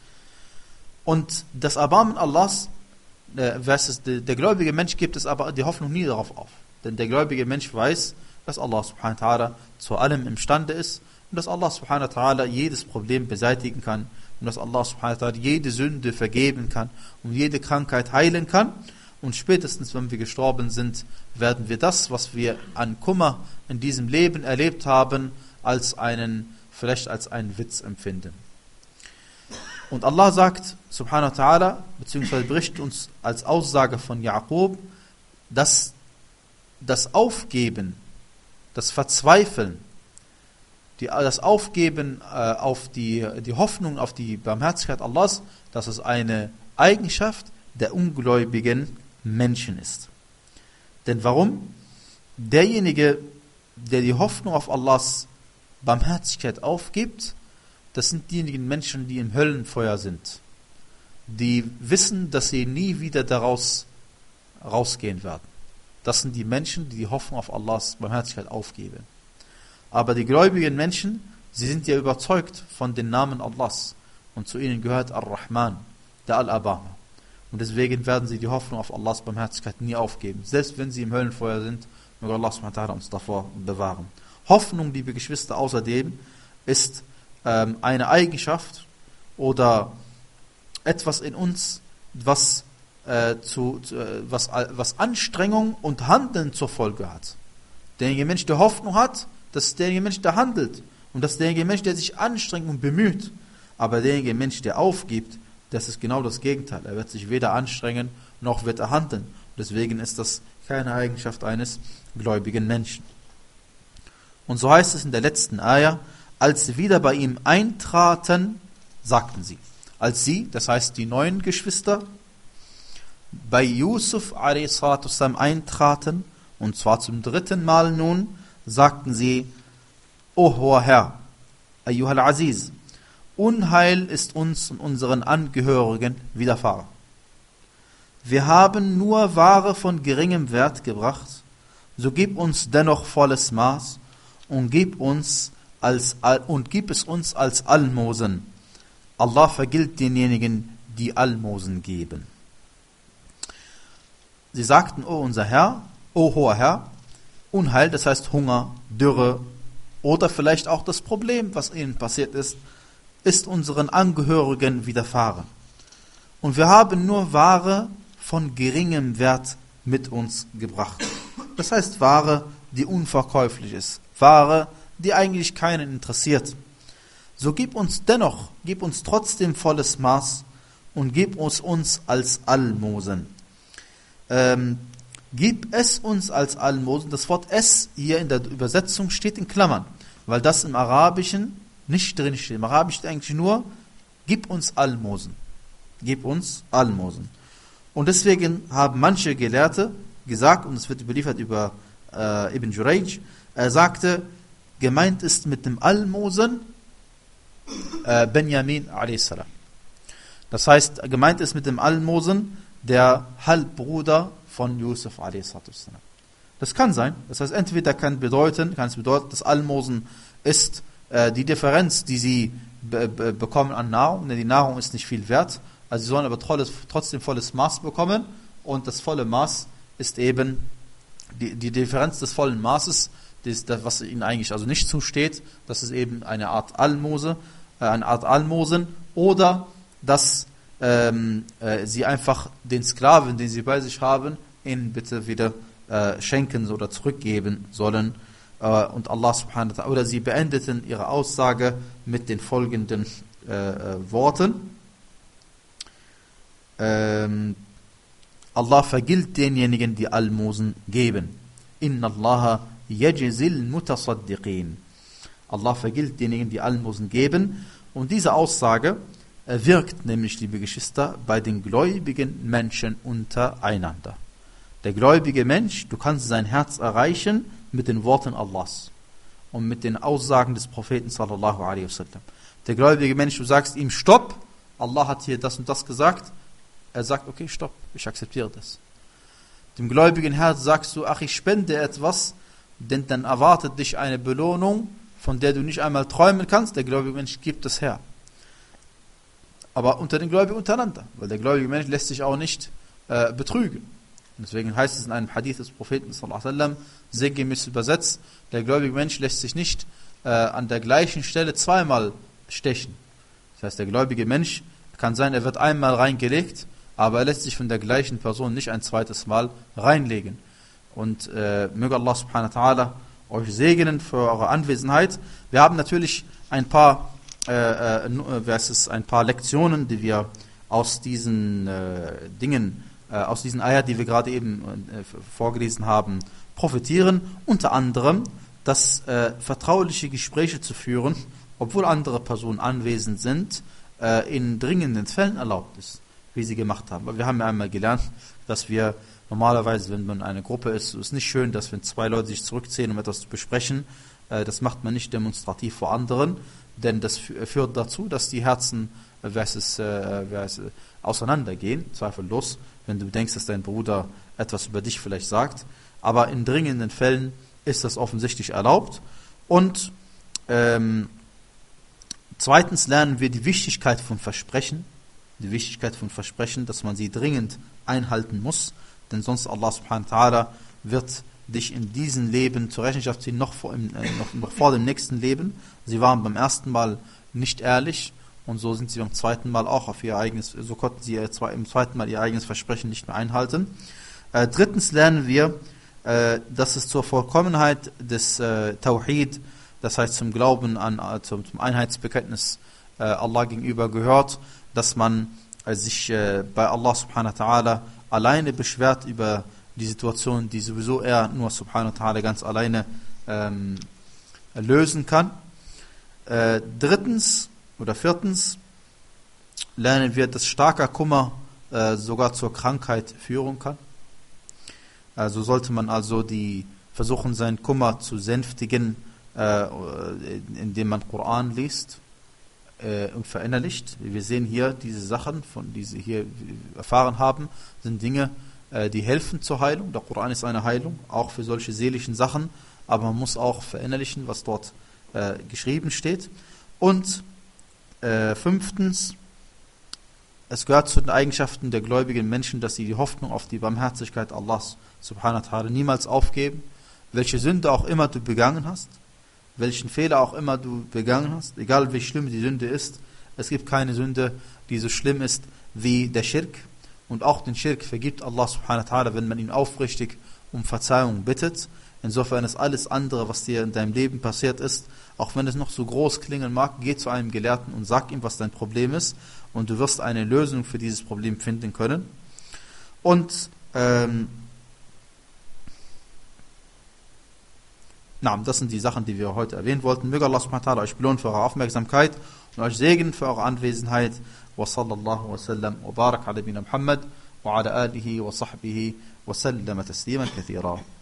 Speaker 1: Und das Erbarmen Allahs, äh, versus der, der gläubige Mensch gibt es aber die Hoffnung nie darauf auf. Denn der gläubige Mensch weiß, dass Allah subhanahu wa ta'ala zu allem imstande ist und dass Allah subhanahu wa ta'ala jedes Problem beseitigen kann und dass Allah subhanahu wa ta'ala jede Sünde vergeben kann und jede Krankheit heilen kann. Und spätestens, wenn wir gestorben sind, werden wir das, was wir an Kummer in diesem Leben erlebt haben, als einen, vielleicht als einen Witz empfinden. Und Allah sagt, subhanahu wa ta'ala, beziehungsweise berichtet uns als Aussage von Jaqub, dass das Aufgeben, das Verzweifeln, die, das Aufgeben äh, auf die, die Hoffnung auf die Barmherzigkeit Allahs, dass es eine Eigenschaft der ungläubigen Menschen ist. Denn warum? Derjenige, der die Hoffnung auf Allahs Barmherzigkeit aufgibt, das sind diejenigen Menschen, die im Höllenfeuer sind. Die wissen, dass sie nie wieder daraus rausgehen werden. Das sind die Menschen, die die Hoffnung auf Allahs Barmherzigkeit aufgeben. Aber die gläubigen Menschen, sie sind ja überzeugt von den Namen Allahs. Und zu ihnen gehört Ar-Rahman, der Al-Abama. Und deswegen werden sie die Hoffnung auf Allahs Barmherzigkeit nie aufgeben. Selbst wenn sie im Höllenfeuer sind, möge Allah subhanahu wa ta'ala uns davor bewahren. Hoffnung, liebe Geschwister, außerdem ist ähm, eine Eigenschaft oder etwas in uns, was Äh, zu, zu, äh, was, was Anstrengung und Handeln zur Folge hat. Derjenige Mensch, der Hoffnung hat, das ist derjenige Mensch, der handelt. Und das ist derjenige Mensch, der sich anstrengt und bemüht. Aber derjenige Mensch, der aufgibt, das ist genau das Gegenteil. Er wird sich weder anstrengen, noch wird er handeln. Deswegen ist das keine Eigenschaft eines gläubigen Menschen. Und so heißt es in der letzten Ayah, als sie wieder bei ihm eintraten, sagten sie. Als sie, das heißt die neuen Geschwister, bei Yusuf a s eintraten, und zwar zum dritten Mal nun, sagten sie, O hoher Herr, Ayyuhal Aziz, Unheil ist uns und unseren Angehörigen widerfahren. Wir haben nur Ware von geringem Wert gebracht, so gib uns dennoch volles Maß und gib uns als und gib es uns als Almosen. Allah vergilt denjenigen, die Almosen geben. Sie sagten, O unser Herr, O hoher Herr, Unheil, das heißt Hunger, Dürre oder vielleicht auch das Problem, was ihnen passiert ist, ist unseren Angehörigen widerfahren. Und wir haben nur Ware von geringem Wert mit uns gebracht. Das heißt Ware, die unverkäuflich ist, Ware, die eigentlich keinen interessiert. So gib uns dennoch, gib uns trotzdem volles Maß und gib uns uns als Almosen. Ähm, gib es uns als Almosen. Das Wort es hier in der Übersetzung steht in Klammern, weil das im Arabischen nicht drinsteht. Im Arabisch steht eigentlich nur, gib uns Almosen. Gib uns Almosen. Und deswegen haben manche Gelehrte gesagt, und es wird überliefert über äh, Ibn Jurayj, er sagte, gemeint ist mit dem Almosen äh, Benjamin a s. Das heißt, gemeint ist mit dem Almosen der Halbbruder von Yusuf a s. Das kann sein. Das heißt, entweder kann bedeuten, kann es bedeuten, das Almosen ist äh, die Differenz, die sie be be bekommen an Nahrung, denn die Nahrung ist nicht viel wert. Also sie sollen aber trotzdem, trotzdem volles Maß bekommen, und das volle Maß ist eben die, die Differenz des vollen Maßes, das, das, was ihnen eigentlich also nicht zusteht. Das ist eben eine Art Almose, äh, eine Art Almosen, oder dass ähm, äh, sie einfach den Sklaven, den sie bei sich haben, ihnen bitte wieder äh, schenken oder zurückgeben sollen. Äh, und Allah subhanahu wa ta'ala, oder sie beendeten ihre Aussage mit den folgenden äh, äh, Worten. Ähm, Allah vergilt denjenigen, die Almosen geben. Inna Allaha yajzil mutasaddiqin. Allah vergilt denjenigen, die Almosen geben. Und diese Aussage wirkt nämlich, liebe Geschwister, bei den gläubigen Menschen untereinander. Der gläubige Mensch, du kannst sein Herz erreichen mit den Worten Allahs und mit den Aussagen des Propheten sallallahu alaihi wasallam. Der gläubige Mensch, du sagst ihm Stopp, Allah hat hier das und das gesagt, er sagt, okay, stopp, ich akzeptiere das. Dem gläubigen Herz sagst du, ach, ich spende etwas, denn dann erwartet dich eine Belohnung, von der du nicht einmal träumen kannst. Der gläubige Mensch gibt es her. Aber unter den Gläubigen untereinander, weil der gläubige Mensch lässt sich auch nicht äh, betrügen. Und deswegen heißt es in einem Hadith des Propheten sallallahu alaihi wasallam, sehr gemäß übersetzt, der gläubige Mensch lässt sich nicht äh, an der gleichen Stelle zweimal stechen. Das heißt, der gläubige Mensch kann sein, er wird einmal reingelegt, aber er lässt sich von der gleichen Person nicht ein zweites Mal reinlegen. Und äh, möge Allah subhanahu wa ta'ala euch segnen für eure Anwesenheit. Wir haben natürlich ein paar äh, äh, es ein paar Lektionen, die wir aus diesen äh, Dingen, äh, aus diesen Ayat, die wir gerade eben äh, vorgelesen haben, profitieren. Unter anderem, dass äh, vertrauliche Gespräche zu führen, obwohl andere Personen anwesend sind, äh, in dringenden Fällen erlaubt ist, wie sie gemacht haben. Aber wir haben ja einmal gelernt, dass wir normalerweise, wenn man eine Gruppe ist, ist es nicht schön, dass wenn zwei Leute sich zurückziehen, um etwas zu besprechen, äh, das macht man nicht demonstrativ vor anderen, denn das führt dazu, dass die Herzen äh, versus, äh, versus, auseinandergehen, zweifellos, wenn du denkst, dass dein Bruder etwas über dich vielleicht sagt. Aber in dringenden Fällen ist das offensichtlich erlaubt. Und ähm, zweitens lernen wir die Wichtigkeit von Versprechen, die Wichtigkeit von Versprechen, dass man sie dringend einhalten muss, denn sonst Allah subhanahu wa ta'ala wird dich in diesem Leben zur Rechenschaft ziehen, noch vor, im, äh, noch, noch vor dem nächsten Leben. Sie waren beim ersten Mal nicht ehrlich und so sind sie beim zweiten Mal auch auf ihr eigenes, so konnten sie im zweiten Mal ihr eigenes Versprechen nicht mehr einhalten. Äh, drittens lernen wir, äh, dass es zur Vollkommenheit des äh, Tawhid, das heißt zum Glauben an, äh, zum, zum Einheitsbekenntnis äh, Allah gegenüber gehört, dass man äh, sich äh, bei Allah subhanahu wa ta'ala alleine beschwert über die Situation, die sowieso er nur subhanahu wa ta'ala ganz alleine ähm, lösen kann. Äh, drittens oder viertens lernen wir, dass starker Kummer äh, sogar zur Krankheit führen kann. Also sollte man also die versuchen, seinen Kummer zu sänftigen, äh, indem man Koran liest äh, und verinnerlicht. Wir sehen hier diese Sachen, von die Sie hier erfahren haben, sind Dinge, die helfen zur Heilung. Der Koran ist eine Heilung, auch für solche seelischen Sachen, aber man muss auch verinnerlichen, was dort äh, geschrieben steht. Und äh, fünftens, es gehört zu den Eigenschaften der gläubigen Menschen, dass sie die Hoffnung auf die Barmherzigkeit Allahs subhanahu wa ta'ala niemals aufgeben, welche Sünde auch immer du begangen hast, welchen Fehler auch immer du begangen hast, egal wie schlimm die Sünde ist, es gibt keine Sünde, die so schlimm ist wie der Schirk. Und auch den Schirk vergibt Allah subhanahu wa ta'ala, wenn man ihn aufrichtig um Verzeihung bittet. Insofern ist alles andere, was dir in deinem Leben passiert ist, auch wenn es noch so groß klingen mag, geh zu einem Gelehrten und sag ihm, was dein Problem ist, und du wirst eine Lösung für dieses Problem finden können. Und ähm, Na, das sind die Sachen, die wir heute erwähnen wollten. Möge Allah subhanahu wa ta'ala euch belohnen für eure Aufmerksamkeit und euch segnen für eure Anwesenheit. Wa sallallahu wa sallam wa barak ala nabina Muhammad wa ala alihi wa sahbihi wa sallama tasliman kathira.